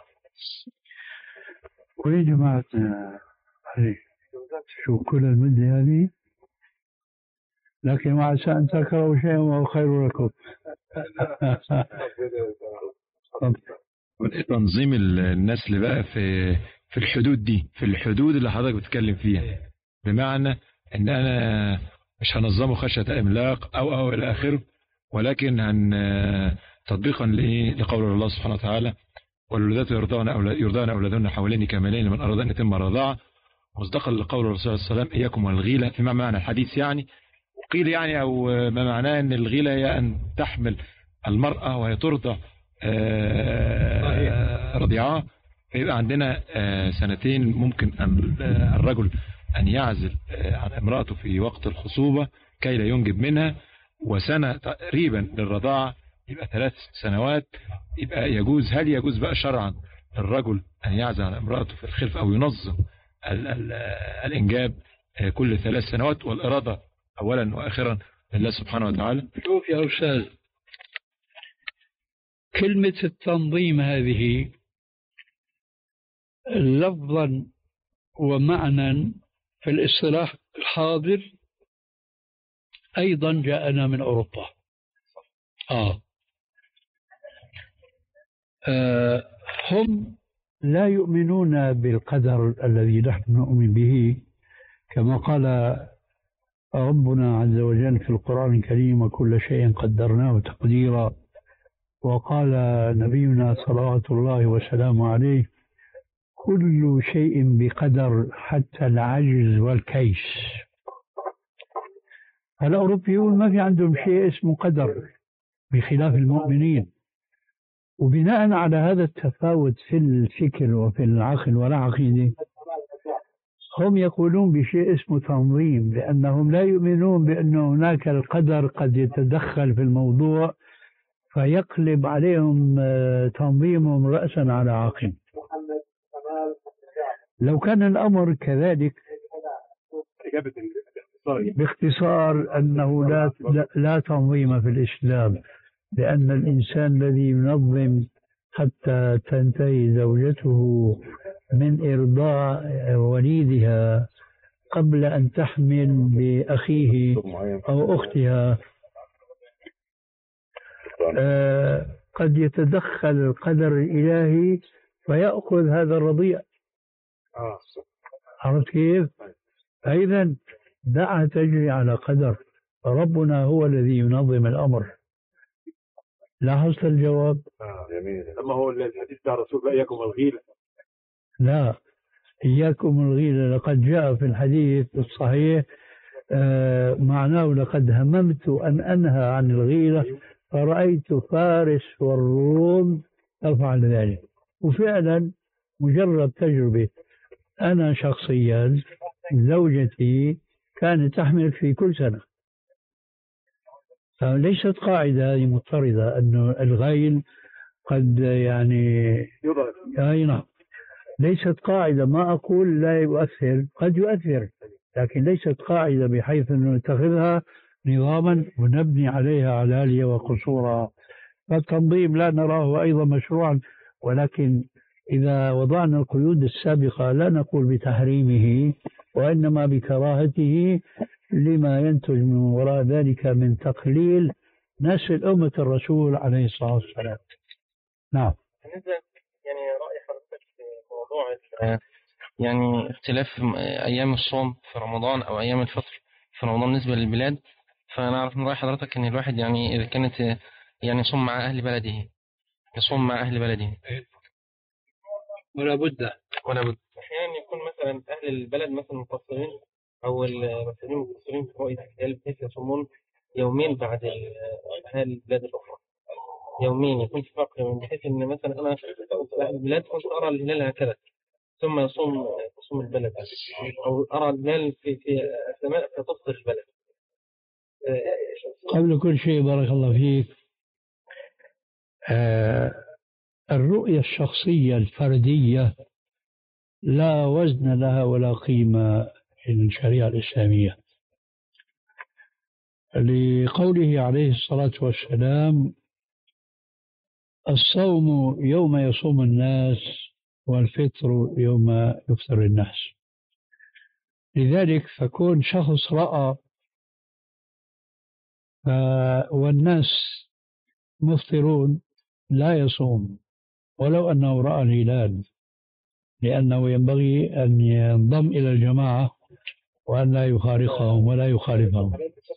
ويا جماعة شو كل المدة هذه، لكن وعسى أن تكرهوا شيئا وهو خير لكم. تنظيم النسل بقى في في الحدود دي، في الحدود اللي حضرتك بتتكلم فيها، بمعنى ان انا مش هنظمه خشية املاق او او الى اخره، ولكن هن تطبيقا لقول الله سبحانه وتعالى: والولادات يرضعن أولاد يرضعن اولادهن حوالين كاملين لمن اراد ان يتم الرضاعه، مصداقا لقول الرسول صلى الله عليه وسلم: اياكم والغيله، فيما معنى الحديث يعني. وقيل يعني او ما معناه ان الغيله هي ان تحمل المراه وهي ترضع رضيعه، فيبقى عندنا سنتين ممكن الرجل أن يعزل عن امرأته في وقت الخصوبة كي لا ينجب منها، وسنة تقريبا للرضاعة، يبقى ثلاث سنوات. يبقى يجوز، هل يجوز بقى شرعا الرجل أن يعزل عن امرأته في الخلف أو ينظم ال ال الإنجاب كل ثلاث سنوات، والإرادة أولا وآخرا لله سبحانه وتعالى؟ شوف يا أستاذ، كلمة التنظيم هذه لفظا ومعنى في الاصطلاح الحاضر أيضا جاءنا من أوروبا. آه. آه هم لا يؤمنون بالقدر الذي نحن نؤمن به، كما قال ربنا عز وجل في القرآن الكريم: وكل شيء قدرناه تقديرا. وقال نبينا صلوات الله وسلامه عليه: كل شيء بقدر حتى العجز والكيس. الأوروبيون ما في عندهم شيء اسمه قدر بخلاف المؤمنين، وبناء على هذا التفاوت في الفكر وفي العقل والعقيدة هم يقولون بشيء اسمه تنظيم، لأنهم لا يؤمنون بأن هناك القدر قد يتدخل في الموضوع فيقلب عليهم تنظيمهم رأسا على عقب. لو كان الأمر كذلك باختصار أنه لا, لا تنظيم في الإسلام، لأن الإنسان الذي ينظم حتى تنتهي زوجته من إرضاع وليدها قبل أن تحمل بأخيه أو أختها، آه قد يتدخل القدر الإلهي فيأخذ هذا الرضيع. عرفت كيف؟ أيضا دعها تجري على قدر، ربنا هو الذي ينظم الأمر. لاحظت الجواب؟ آه جميل. أما هو الحديث بتاع الرسول: إياكم والغيلة. لا، إياكم الغيلة، لقد جاء في الحديث الصحيح آه معناه لقد هممت أن أنهى عن الغيلة فرأيت فارس والروم تفعل ذلك. وفعلا مجرد تجربة، أنا شخصيا زوجتي كانت تحمل في كل سنة، فليست قاعدة مضطردة أنه الغيل قد يعني أي نعم، ليست قاعدة. ما أقول لا يؤثر، قد يؤثر، لكن ليست قاعدة بحيث أنه نتخذها نظاما ونبني عليها علالية وقصورها. فالتنظيم لا نراه أيضا مشروعا، ولكن إذا وضعنا القيود السابقة لا نقول بتحريمه، وإنما بكراهته لما ينتج من وراء ذلك من تقليل نسل أمة الرسول عليه الصلاة والسلام. نعم. يعني رأي حضرتك في موضوع يعني اختلاف أيام الصوم في رمضان أو أيام الفطر في رمضان بالنسبة للبلاد، فنعرف من رأي حضرتك إن الواحد يعني إذا كانت يعني يصوم مع أهل بلده يصوم مع أهل بلده ولا بد ولا بد. أحيانا يكون مثلا أهل البلد مثلا مقصرين أو المسلمين مقصرين في رؤية الهلال بحيث يصومون يومين بعد أهل البلاد الأخرى، يومين يكون في فرق من بحيث إن مثلا أنا في البلاد كنت أرى الهلال هكذا ثم يصوم يصوم البلد، أو أرى الهلال في في السماء فتفطر البلد. قبل كل شيء بارك الله فيك، آه الرؤية الشخصية الفردية لا وزن لها ولا قيمة في الشريعة الإسلامية، لقوله عليه الصلاة والسلام: الصوم يوم يصوم الناس والفطر يوم يفطر الناس. لذلك فكون شخص رأى والناس مفطرون لا يصوم ولو أنه رأى الهلال، لأنه ينبغي أن ينضم إلى الجماعة وأن لا يفارقهم ولا يخالفهم.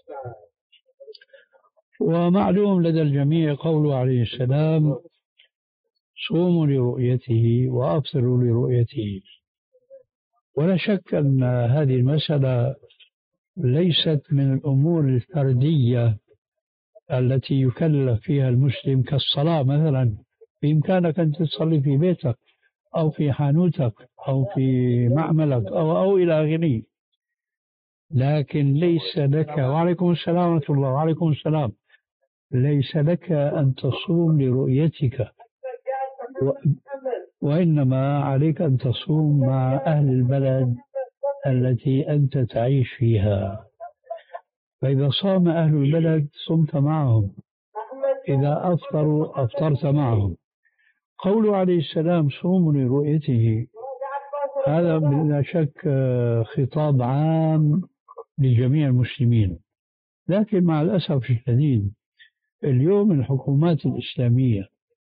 ومعلوم لدى الجميع قوله عليه السلام: صوموا لرؤيته وأفطروا لرؤيته. ولا شك أن هذه المسألة ليست من الأمور الفردية التي يكلف فيها المسلم كالصلاة مثلا، بإمكانك أن تصلي في بيتك أو في حانوتك أو في معملك أو, أو إلى آخره، لكن ليس لك. وعليكم السلام ورحمة الله. وعليكم السلام. ليس لك أن تصوم لرؤيتك، و... وإنما عليك أن تصوم مع أهل البلد التي أنت تعيش فيها. فإذا صام أهل البلد صمت معهم، إذا أفطروا أفطرت معهم. قوله عليه السلام: صوموا لرؤيته، هذا بلا شك خطاب عام لجميع المسلمين. لكن مع الأسف الشديد اليوم الحكومات الإسلامية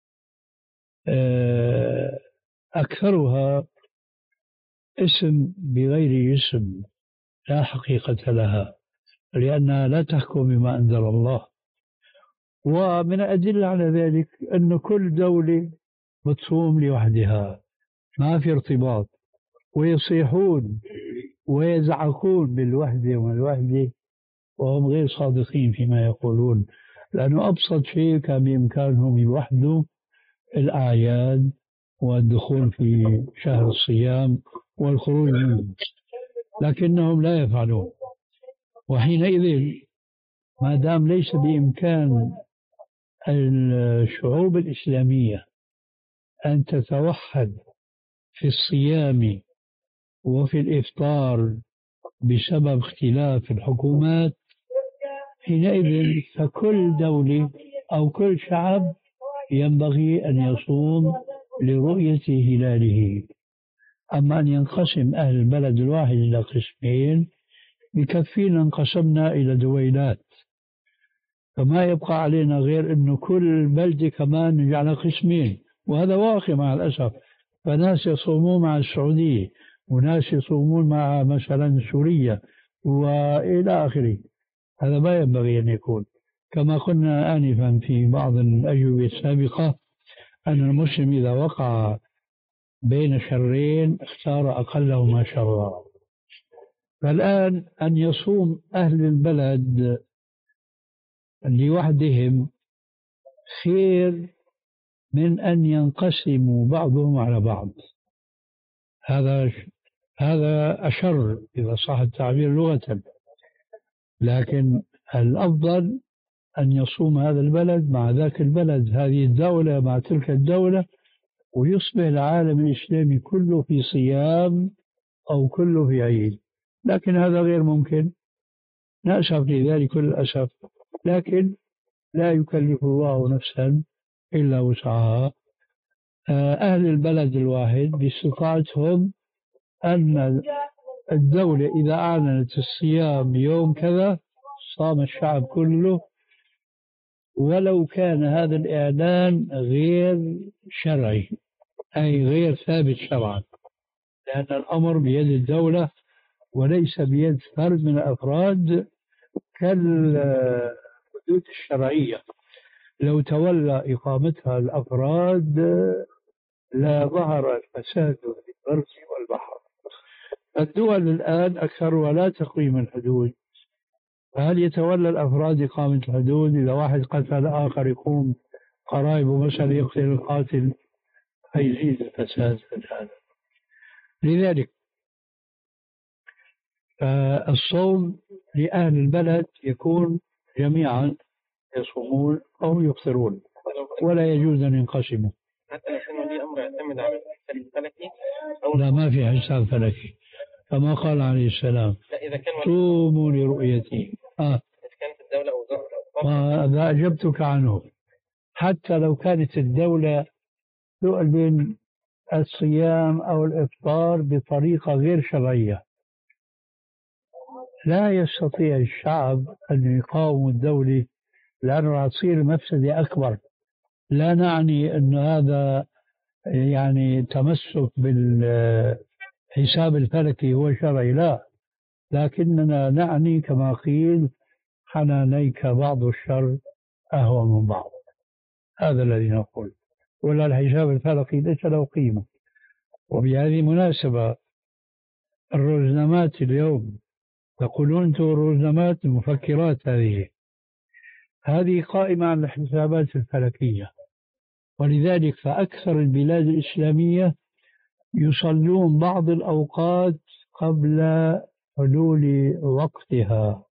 أكثرها اسم بغير اسم، لا حقيقة لها، لأنها لا تحكم بما أنزل الله. ومن الأدلة على ذلك أن كل دولة بتصوم لوحدها، ما في ارتباط، ويصيحون ويزعقون بالوحدة والوحدة وهم غير صادقين فيما يقولون، لأنه أبسط شيء كان بإمكانهم يوحدوا الأعياد والدخول في شهر الصيام والخروج منه، لكنهم لا يفعلون. وحينئذ ما دام ليس بإمكان الشعوب الإسلامية أن تتوحد في الصيام وفي الإفطار بسبب اختلاف الحكومات، حينئذ فكل دولة أو كل شعب ينبغي أن يصوم لرؤية هلاله. أما أن ينقسم أهل البلد الواحد إلى قسمين بكفينا انقسمنا إلى دويلات، فما يبقى علينا غير أنه كل بلدة كمان نجعلها قسمين، وهذا واقع مع الأسف. فناس يصومون مع السعودية وناس يصومون مع مثلا سوريا وإلى آخره. هذا ما ينبغي أن يكون. كما قلنا آنفا في بعض الأجوبة السابقة أن المسلم إذا وقع بين شرين اختار أقلهما شرا. فالآن أن يصوم أهل البلد لوحدهم خير من أن ينقسموا بعضهم على بعض. هذا هذا أشر إذا صح التعبير لغة، لكن الأفضل أن يصوم هذا البلد مع ذاك البلد، هذه الدولة مع تلك الدولة، ويصبح العالم الإسلامي كله في صيام أو كله في عيد. لكن هذا غير ممكن، نأسف لذلك كل الأسف، لكن لا يكلف الله نفسا إلا وسعها. أهل البلد الواحد باستطاعتهم أن الدولة إذا أعلنت الصيام يوم كذا صام الشعب كله، ولو كان هذا الإعلان غير شرعي أي غير ثابت شرعا، لأن الأمر بيد الدولة وليس بيد فرد من الأفراد كالحدود الشرعية. لو تولى إقامتها الأفراد لا ظهر الفساد في البر والبحر. الدول الآن أكثرها لا تقيم الحدود، فهل يتولى الأفراد إقامة الحدود؟ إذا واحد قتل آخر يقوم قرايبه مثلا يقتل القاتل، فيزيد الفساد في هذا. لذلك فالصوم لأهل البلد يكون جميعا يصومون أو يفطرون، ولا يجوز أن ينقسموا. حتى لو كان ولي أمر يعتمد على الحساب الفلكي لا، ما في حساب فلكي كما قال عليه السلام لا إذا كان صوموا لرؤيتي. آه. إذا كانت الدولة أو ظهر وهذا أجبتك عنه. حتى لو كانت الدولة تؤذن الصيام أو الإفطار بطريقة غير شرعية، لا يستطيع الشعب أن يقاوم الدولة، لأنه راح تصير مفسدة أكبر. لا نعني أن هذا يعني تمسك بالحساب الفلكي هو شرعي، لا، لكننا نعني كما قيل حنانيك بعض الشر أهوى من بعض. هذا الذي نقول، ولا الحساب الفلكي ليس له قيمة. وبهذه المناسبة الرزنامات اليوم تقولون أنتم الرزنامات المفكرات هذه هذه قائمة على الحسابات الفلكية، ولذلك فأكثر البلاد الإسلامية يصلون بعض الأوقات قبل حلول وقتها.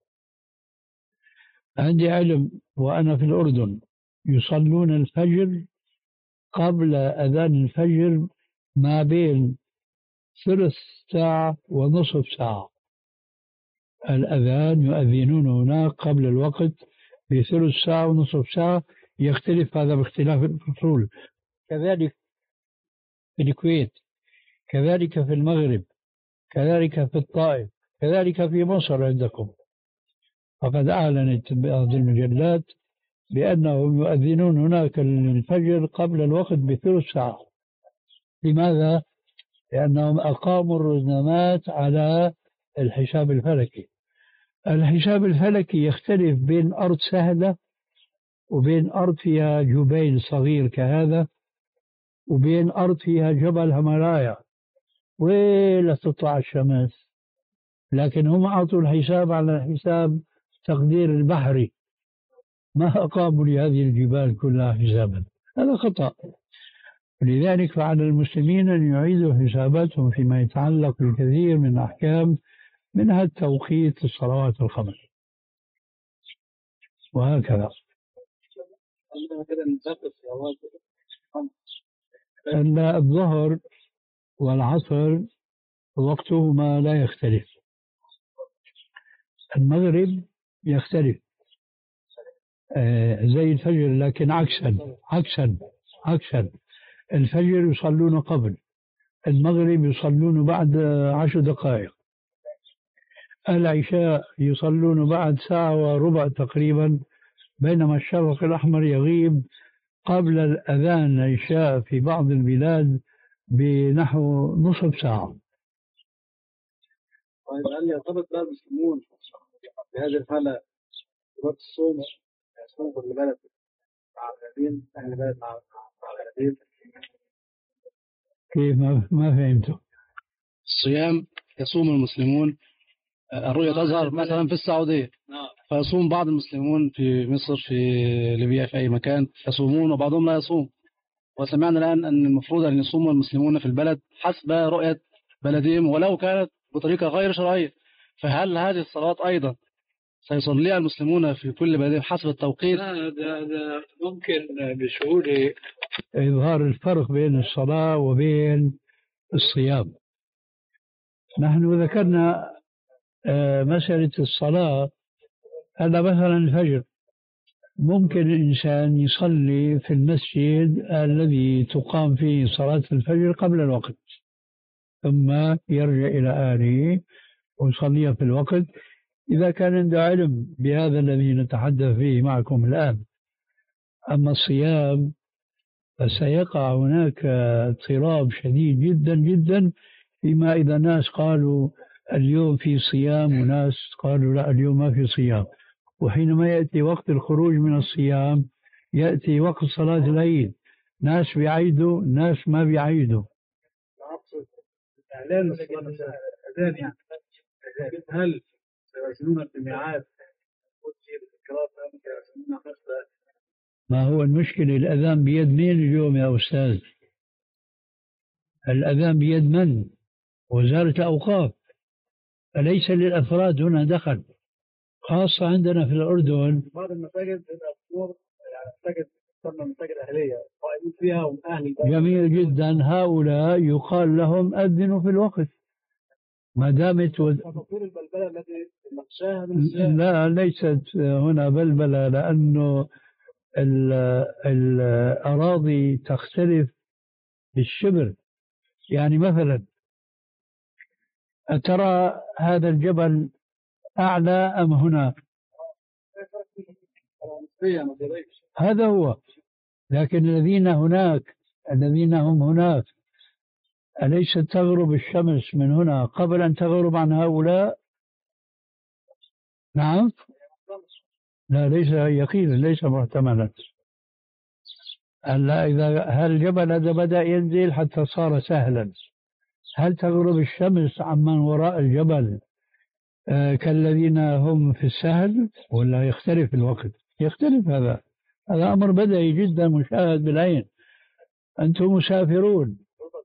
عندي علم وأنا في الأردن يصلون الفجر قبل أذان الفجر ما بين ثلث ساعة ونصف ساعة. الأذان يؤذنون هناك قبل الوقت بثلث ساعة ونصف ساعة، يختلف هذا باختلاف الفصول. كذلك في الكويت، كذلك في المغرب، كذلك في الطائف، كذلك في مصر عندكم. فقد أعلنت بعض المجلات بأنهم يؤذنون هناك الفجر قبل الوقت بثلث ساعة. لماذا؟ لأنهم أقاموا الرزنامات على الحساب الفلكي. الحساب الفلكي يختلف بين أرض سهلة وبين أرض فيها جبيل صغير كهذا، وبين أرض فيها جبل هيمالايا ولا تطلع الشمس. لكن هم أعطوا الحساب على الحساب تقدير البحري، ما أقاموا لهذه الجبال كلها حسابا. هذا خطأ. لذلك فعلى المسلمين أن يعيدوا حساباتهم فيما يتعلق بالكثير من الأحكام، منها التوقيت الصلوات الخمس وهكذا. أن الظهر والعصر وقتهما لا يختلف. المغرب يختلف آه زي الفجر، لكن عكسا عكسا عكسا الفجر يصلون قبل، المغرب يصلون بعد عشر دقائق، العشاء يصلون بعد ساعة وربع تقريبا، بينما الشفق الأحمر يغيب قبل الأذان العشاء في بعض البلاد بنحو نصف ساعة. طيب هل يرتبط بقى المسلمون بهذه الحالة وقت الصوم يصوم كل بلد مع الغربين، أهل بلد مع الغربين؟ كيف؟ ما ما فهمته. الصيام يصوم المسلمون، الرؤية تظهر مثلا في السعودية فيصوم بعض المسلمون في مصر في ليبيا في أي مكان يصومون وبعضهم لا يصوم. وسمعنا الآن أن المفروض أن يصوم المسلمون في البلد حسب رؤية بلدهم ولو كانت بطريقة غير شرعية. فهل هذه الصلاة أيضا سيصليها المسلمون في كل بلدهم حسب التوقيت؟ هذا ممكن بسهولة إظهار الفرق بين الصلاة وبين الصيام. نحن ذكرنا مسألة الصلاة. هذا مثلا الفجر، ممكن الإنسان يصلي في المسجد الذي تقام فيه صلاة الفجر قبل الوقت ثم يرجع إلى أهله ويصليها في الوقت إذا كان عنده علم بهذا الذي نتحدث فيه معكم الآن. أما الصيام فسيقع هناك اضطراب شديد جدا جدا فيما إذا ناس قالوا اليوم في صيام وناس قالوا لا اليوم ما في صيام. وحينما يأتي وقت الخروج من الصيام يأتي وقت صلاة العيد، ناس بيعيدوا ناس ما بيعيدوا. إعلان الأذان يعني هل سيوزنون الجماعات ما هو المشكلة؟ الأذان بيد مين اليوم يا أستاذ؟ الأذان بيد من؟ وزارة الأوقاف، أليس للأفراد هنا دخل، خاصة عندنا في الأردن. بعض المساجد يعني مساجد تسمى مساجد أهلية قائمين فيها وأهل. جميل جدا، هؤلاء يقال لهم أذنوا في الوقت ما دامت و... البلبلة التي نخشاها لا ليست هنا بلبلة، لأنه ال... الأراضي تختلف بالشبر. يعني مثلا أترى هذا الجبل أعلى أم هنا؟ هذا هو. لكن الذين هناك الذين هم هناك أليست تغرب الشمس من هنا قبل أن تغرب عن هؤلاء؟ نعم. لا ليس يقينا، ليس محتملا. هلا إذا هل الجبل هذا بدأ ينزل حتى صار سهلا، هل تغرب الشمس عمن وراء الجبل آه كالذين هم في السهل ولا يختلف الوقت؟ يختلف. هذا هذا أمر بديهي جدا مشاهد بالعين، أنتم مسافرون.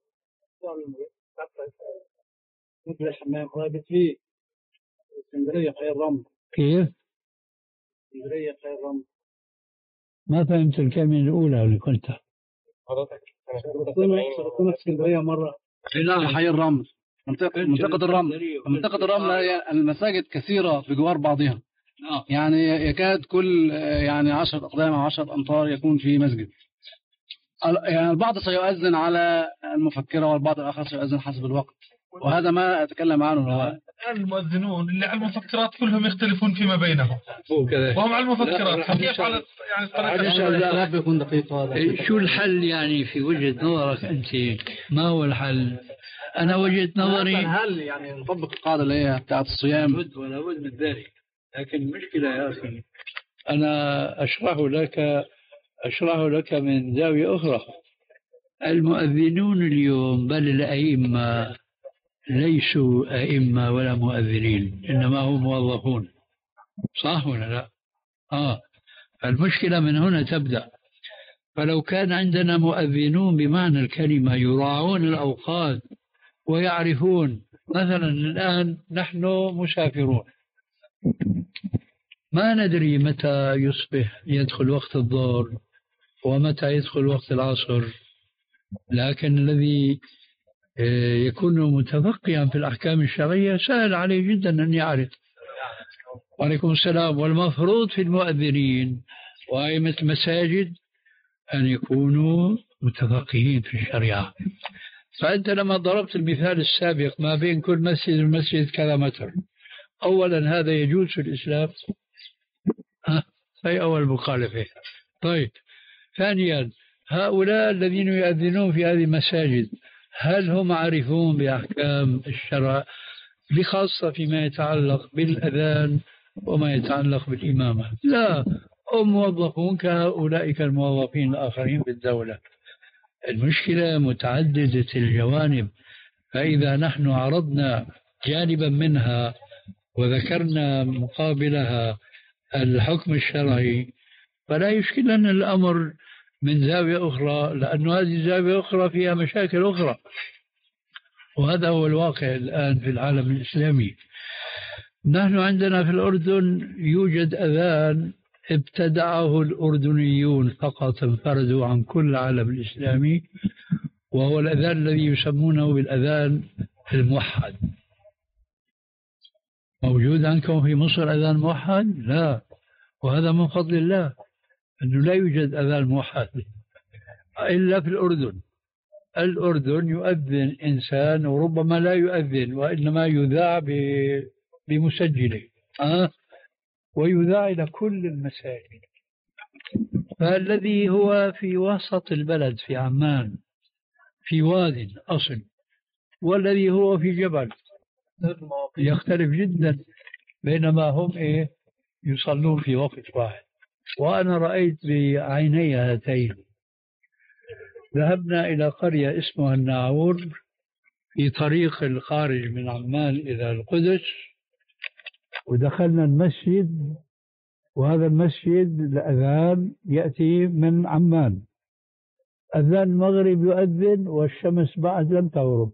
مثل الحمام رابط فيه اسكندرية خير رمل. كيف؟ اسكندرية خير رمل. ما فهمت الكلمة الأولى اللي قلتها. حضرتك شرطنا في اسكندرية مرة في حي الرمل، منطقة منطقة الرمل. منطقة الرمل المساجد كثيرة بجوار بعضها، يعني يكاد كل يعني عشر أقدام أو عشر أمتار يكون في مسجد. يعني البعض سيؤذن على المفكرة والبعض الآخر سيؤذن حسب الوقت، وهذا ما أتكلم عنه. هو المؤذنون اللي على المفكرات كلهم يختلفون فيما بينهم وهم على المفكرات، كيف على يعني الطريقة يكون دقيق هذا؟ شو الحل يعني في وجهة نظرك أنت؟ ما هو الحل؟ أنا وجهة نظري هل يعني نطبق القاعدة اللي هي بتاعت الصيام؟ لابد ولا بد من ذلك، لكن المشكلة يا أخي أنا أشرح لك أشرح لك من زاوية أخرى. المؤذنون اليوم بل الأئمة ليسوا أئمة ولا مؤذنين، إنما هم موظفون، صح ولا لا؟ آه المشكلة من هنا تبدأ. فلو كان عندنا مؤذنون بمعنى الكلمة يراعون الأوقات ويعرفون، مثلا الآن نحن مسافرون ما ندري متى يصبح يدخل وقت الظهر ومتى يدخل وقت العصر، لكن الذي يكون متفقيا في الأحكام الشرعية سهل عليه جدا أن يعرف. وعليكم السلام. والمفروض في المؤذنين وأئمة المساجد أن يكونوا متفقهين في الشريعة. فأنت لما ضربت المثال السابق ما بين كل مسجد ومسجد كذا متر، أولا هذا يجوز في الإسلام؟ هي أول مخالفة. طيب ثانيا هؤلاء الذين يؤذنون في هذه المساجد هل هم عارفون بأحكام الشرع بخاصة فيما يتعلق بالأذان وما يتعلق بالإمامة؟ لا، هم موظفون كأولئك الموظفين الآخرين بالدولة. المشكلة متعددة الجوانب، فإذا نحن عرضنا جانبا منها وذكرنا مقابلها الحكم الشرعي فلا يشكلنا الأمر من زاوية أخرى، لأن هذه زاوية أخرى فيها مشاكل أخرى. وهذا هو الواقع الآن في العالم الإسلامي. نحن عندنا في الأردن يوجد أذان ابتدعه الأردنيون فقط، انفردوا عن كل العالم الإسلامي، وهو الأذان الذي يسمونه بالأذان الموحد. موجود عندكم في مصر أذان موحد؟ لا، وهذا من فضل الله أنه لا يوجد أذان موحد إلا في الأردن. الأردن يؤذن إنسان وربما لا يؤذن، وإنما يذاع بمسجله أه؟ ويذاع إلى كل المساجد. فالذي هو في وسط البلد في عمان في واد أصل، والذي هو في جبل يختلف جدا، بينما هم إيه يصلون في وقت واحد. وأنا رأيت بعيني هاتين. ذهبنا إلى قرية اسمها الناعور في طريق الخارج من عمان إلى القدس، ودخلنا المسجد، وهذا المسجد الأذان يأتي من عمان، أذان المغرب يؤذن والشمس بعد لم تغرب.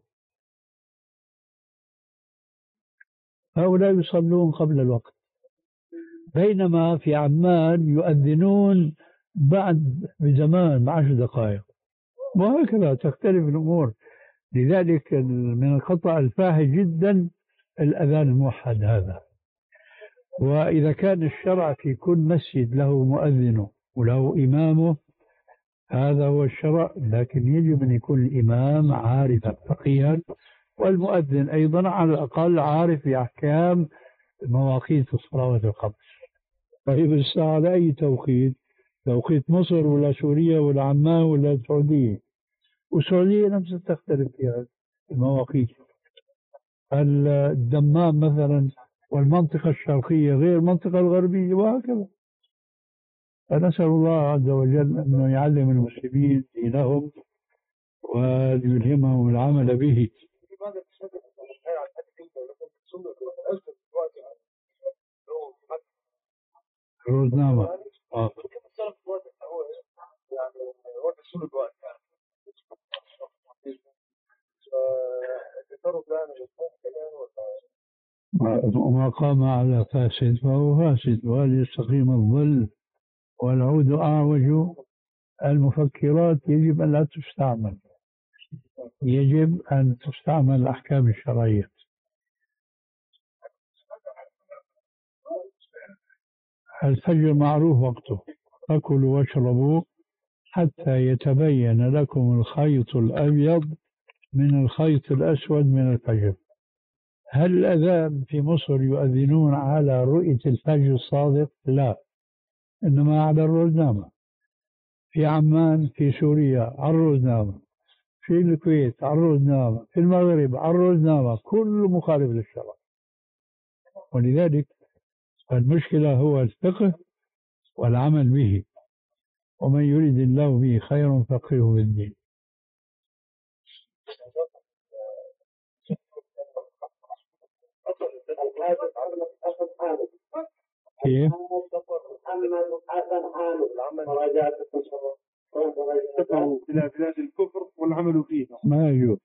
هؤلاء يصلون قبل الوقت، بينما في عمان يؤذنون بعد بزمان بعشر دقائق، وهكذا تختلف الأمور. لذلك من الخطأ الفاحش جدا الأذان الموحد هذا. وإذا كان الشرع في كل مسجد له مؤذنه وله إمامه هذا هو الشرع، لكن يجب أن يكون الإمام عارفا فقيها، والمؤذن أيضا على الأقل عارف بأحكام مواقيت الصلوات الخمس. طيب الساعة على أي توقيت؟ توقيت مصر ولا سوريا ولا عمان ولا السعودية؟ والسعودية نفسها تختلف فيها المواقيت. الدمام مثلا والمنطقة الشرقية غير المنطقة الغربية، وهكذا. فنسأل الله عز وجل أنه يعلم المسلمين دينهم ويلهمهم العمل به. روزنامة آه. وما قام على فاسد فهو فاسد، وهل يستقيم الظل والعود أعوج. المفكرات يجب أن لا تستعمل، يجب أن تستعمل الأحكام الشرعية. الفجر معروف وقته، فكلوا واشربوا حتى يتبين لكم الخيط الأبيض من الخيط الأسود من الفجر. هل الأذان في مصر يؤذنون على رؤية الفجر الصادق؟ لا، إنما على الروزنامة. في عمان في سوريا على الروزنامة، في الكويت على الروزنامة، في المغرب على الروزنامة، كل مخالف للشرع. ولذلك المشكلة هو الفقه والعمل به، ومن يريد الله به خيرا فقهه في الدين. كيف؟ إلى بلاد الكفر والعمل فيها ما يجوز.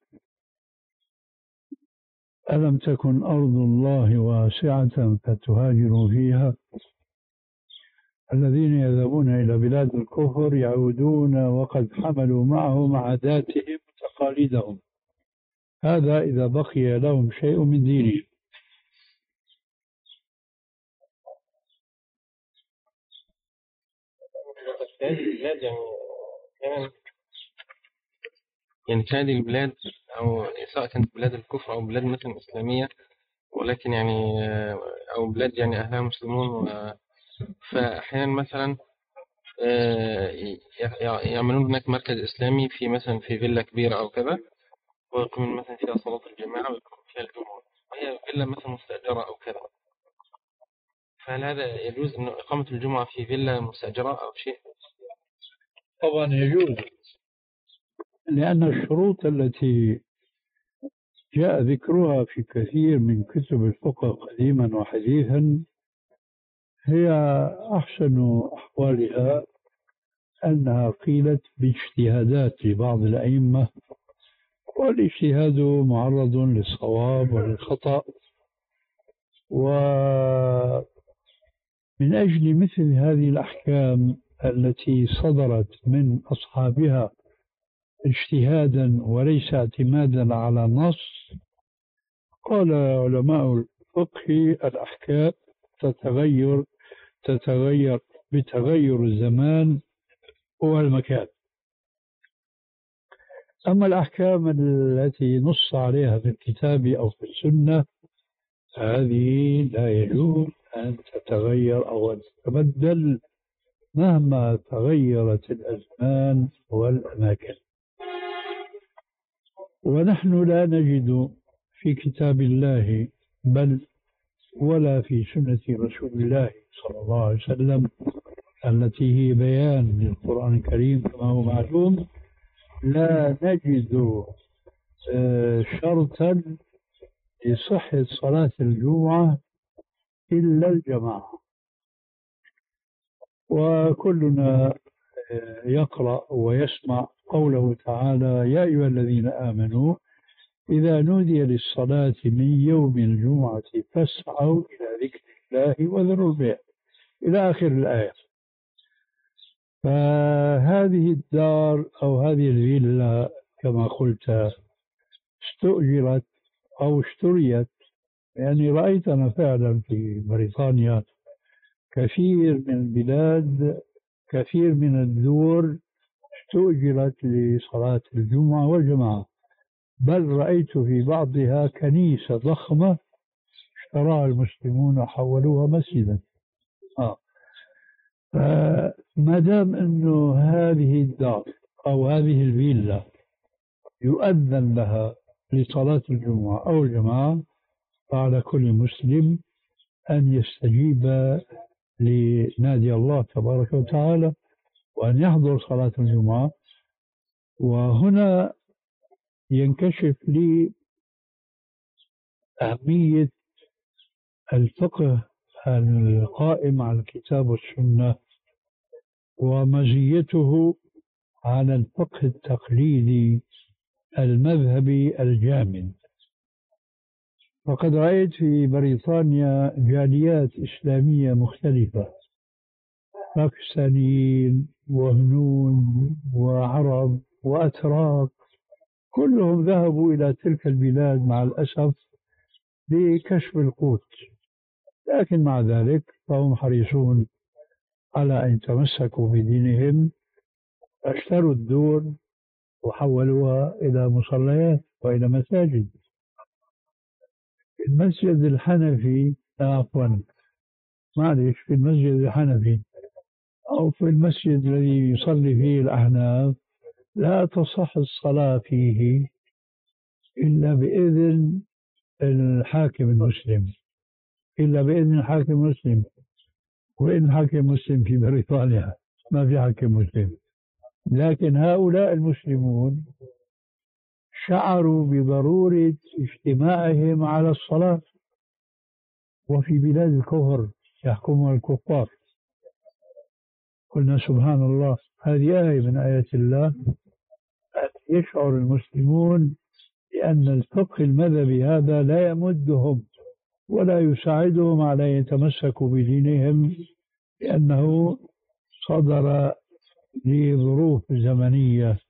ألم تكن أرض الله واسعة فتهاجروا فيها؟ الذين يذهبون إلى بلاد الكفر يعودون وقد حملوا معهم عاداتهم وتقاليدهم، هذا إذا بقي لهم شيء من دينهم. هذه البلاد يعني كان يعني هذه البلاد أو سواء كانت بلاد الكفر أو بلاد مثلا إسلامية، ولكن يعني أو بلاد يعني أهلها مسلمون، فأحيانا مثلا يعملون هناك مركز إسلامي في مثلا في فيلا كبيرة أو كذا، ويقومون مثلا فيها صلاة الجماعة ويقومون فيها الجمعة، وهي فيلا مثلا مستأجرة أو كذا. فهل هذا يجوز إنه إقامة الجمعة في فيلا مستأجرة أو شيء؟ طبعا يجوز، لأن الشروط التي جاء ذكرها في كثير من كتب الفقه قديما وحديثا هي أحسن أحوالها أنها قيلت باجتهادات لبعض الأئمة، والاجتهاد معرض للصواب وللخطأ، ومن أجل مثل هذه الأحكام التي صدرت من أصحابها اجتهادا وليس اعتمادا على نص، قال علماء الفقه الأحكام تتغير تتغير بتغير الزمان والمكان. أما الأحكام التي نص عليها في الكتاب أو في السنة هذه لا يجوز أن تتغير أو أن تتبدل مهما تغيرت الأزمان والأماكن. ونحن لا نجد في كتاب الله بل ولا في سنة رسول الله صلى الله عليه وسلم التي هي بيان للقرآن الكريم كما هو معلوم، لا نجد شرطا لصحة صلاة الجمعة إلا الجماعة. وكلنا يقرأ ويسمع قوله تعالى: يا أيها الذين آمنوا إذا نودي للصلاة من يوم الجمعة فاسعوا إلى ذكر الله وذروا البيع إلى آخر الآية. فهذه الدار أو هذه الفيلا كما قلت استؤجرت أو اشتريت، يعني رأيتنا فعلا في بريطانيا كثير من البلاد كثير من الدور استؤجرت لصلاة الجمعة والجماعة، بل رأيت في بعضها كنيسة ضخمة اشتراها المسلمون وحولوها مسجدا. آه. فما دام أنه هذه الدار أو هذه الفيلا يؤذن لها لصلاة الجمعة أو الجماعة، فعلى كل مسلم أن يستجيب لنادي الله تبارك وتعالى وأن يحضر صلاة الجمعة. وهنا ينكشف لي أهمية الفقه القائم على الكتاب والسنة ومزيته على الفقه التقليدي المذهبي الجامد. وقد رأيت في بريطانيا جاليات إسلامية مختلفة، باكستانيين وهنود وعرب وأتراك، كلهم ذهبوا إلى تلك البلاد مع الأسف لكشف القوت، لكن مع ذلك فهم حريصون على أن يتمسكوا بدينهم، اشتروا الدور وحولوها إلى مصليات وإلى مساجد. في المسجد الحنفي عفوا معلش في المسجد الحنفي أو في المسجد الذي يصلي فيه الأحناف لا تصح الصلاة فيه إلا بإذن الحاكم المسلم، إلا بإذن الحاكم المسلم. وإن الحاكم المسلم في بريطانيا ما في حاكم مسلم، لكن هؤلاء المسلمون شعروا بضرورة اجتماعهم على الصلاة، وفي بلاد الكفر يحكمها الكفار. قلنا سبحان الله، هذه آية من آيات الله أن يشعر المسلمون بأن الفقه المذهبي هذا لا يمدهم ولا يساعدهم على أن يتمسكوا بدينهم، لأنه صدر لظروف زمنية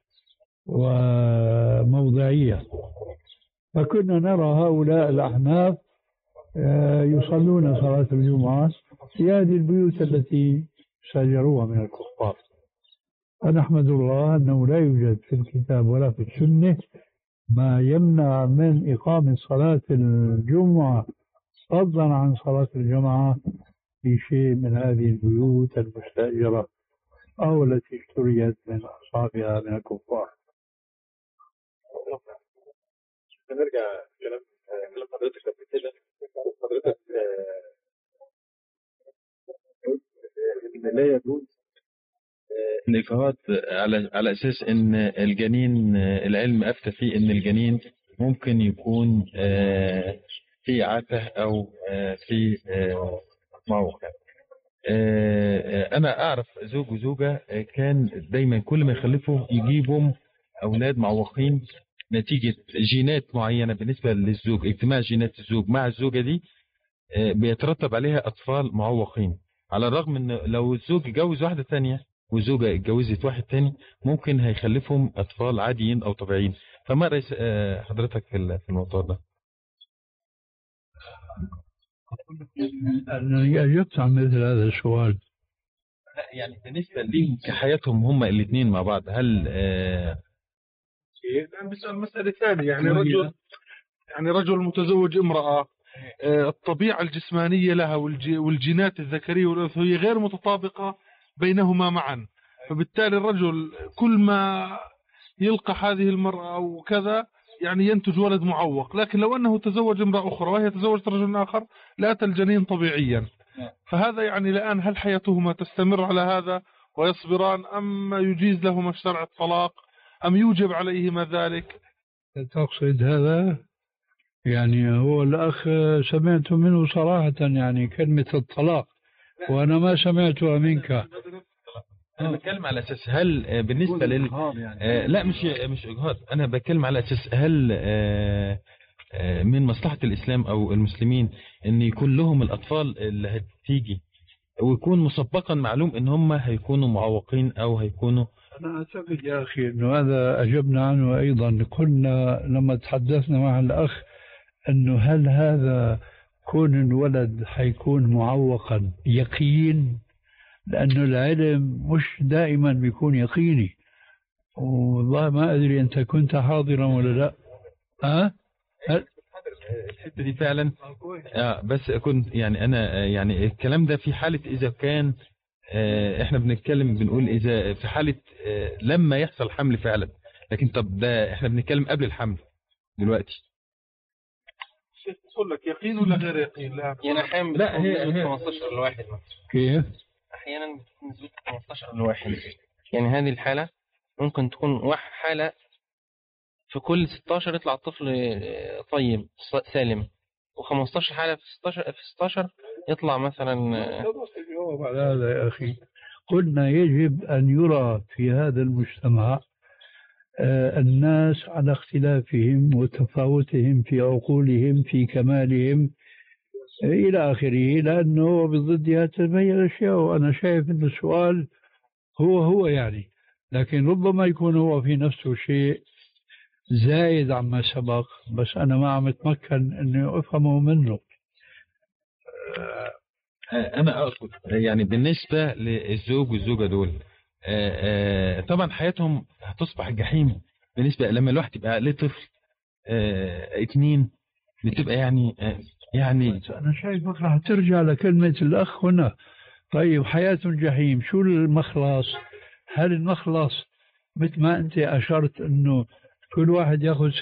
وموضعية. فكنا نرى هؤلاء الأحناف يصلون صلاة الجمعة في هذه البيوت التي شجروها من الكفار. فنحمد الله أنه لا يوجد في الكتاب ولا في السنة ما يمنع من إقامة صلاة الجمعة فضلا عن صلاة الجمعة في شيء من هذه البيوت المستأجرة أو التي اشتريت من أصحابها من الكفار. نرجع كلام كلام حضرتك قبل كده. حضرتك إن لا يجوز الإكراهات على على أساس إن الجنين، العلم أفتى فيه إن الجنين ممكن يكون في عته أو في معوق. أنا أعرف زوج وزوجة كان دايما كل ما يخلفوا يجيبهم أولاد معوقين نتيجة جينات معينة بالنسبة للزوج، اجتماع جينات الزوج مع الزوجة دي بيترتب عليها أطفال معوقين، على الرغم إن لو الزوج جوز واحدة ثانية والزوجة اتجوزت واحد تاني ممكن هيخلفهم أطفال عاديين أو طبيعيين. فما رأي حضرتك في الموضوع ده؟ أنا أجبت عن مثل هذا السؤال. لا يعني بالنسبة لهم كحياتهم هم الاثنين مع بعض، هل آه يعني بسأل مسألة ثانية، يعني رجل يعني رجل متزوج امرأة، الطبيعة الجسمانية لها والجينات الذكرية والأنثوية غير متطابقة بينهما معا، فبالتالي الرجل كل ما يلقح هذه المرأة أو كذا يعني ينتج ولد معوق، لكن لو أنه تزوج امرأة أخرى وهي تزوجت رجل آخر لا أتى الجنين طبيعيا. فهذا يعني الآن هل حياتهما تستمر على هذا ويصبران، أم يجيز لهما شرع الطلاق، أم يوجب عليهما ذلك؟ تقصد هذا؟ يعني هو الأخ سمعت منه صراحة يعني كلمة الطلاق، وأنا ما سمعتها منك. أنا بتكلم على أساس هل بالنسبة لل آه لا مش مش إجهاض، أنا بتكلم على أساس هل آه آه من مصلحة الإسلام أو المسلمين إن يكون لهم الأطفال اللي هتيجي ويكون مسبقا معلوم إن هم هيكونوا معوقين أو هيكونوا. أنا أعتقد يا أخي إنه هذا أجبنا عنه أيضا، كنا لما تحدثنا مع الأخ أنه هل هذا كون الولد حيكون معوقا يقين، لأنه العلم مش دائما بيكون يقيني، والله ما أدري أنت كنت حاضرا ولا لا. أه؟ الحتة دي فعلا آه بس كنت يعني أنا يعني الكلام ده في حالة إذا كان آه إحنا بنتكلم بنقول إذا في حالة آه لما يحصل حمل فعلا، لكن طب ده إحنا بنتكلم قبل الحمل دلوقتي. تقول لك يقين ولا غير يقين؟ لا يعني أحيانا لا هي خمستاشر لواحد كيف؟ أحيانا بتكون نسبة خمستاشر لواحد، يعني هذه الحالة ممكن تكون حالة في كل ستاشر يطلع الطفل طيب سالم، وخمستاشر حالة في ستاشر في ستاشر يطلع مثلا. الجواب على هذا يا أخي، قلنا يجب أن يرى في هذا المجتمع الناس على اختلافهم وتفاوتهم في عقولهم في كمالهم إلى آخره، لأنه بضدها تتبين الأشياء. وأنا شايف أن السؤال هو هو يعني، لكن ربما يكون هو في نفسه شيء زايد عما سبق، بس أنا ما عم أتمكن أني أفهمه منه. أنا أقصد يعني بالنسبة للزوج والزوجة دول طبعا حياتهم هتصبح جحيم بالنسبة لما الواحد يبقى له طفل اتنين، بتبقى يعني يعني أنا شايفك راح ترجع لكلمة الأخ هنا. طيب حياة جحيم، شو المخلص؟ هل المخلص مثل ما أنت أشرت أنه كل واحد يأخذ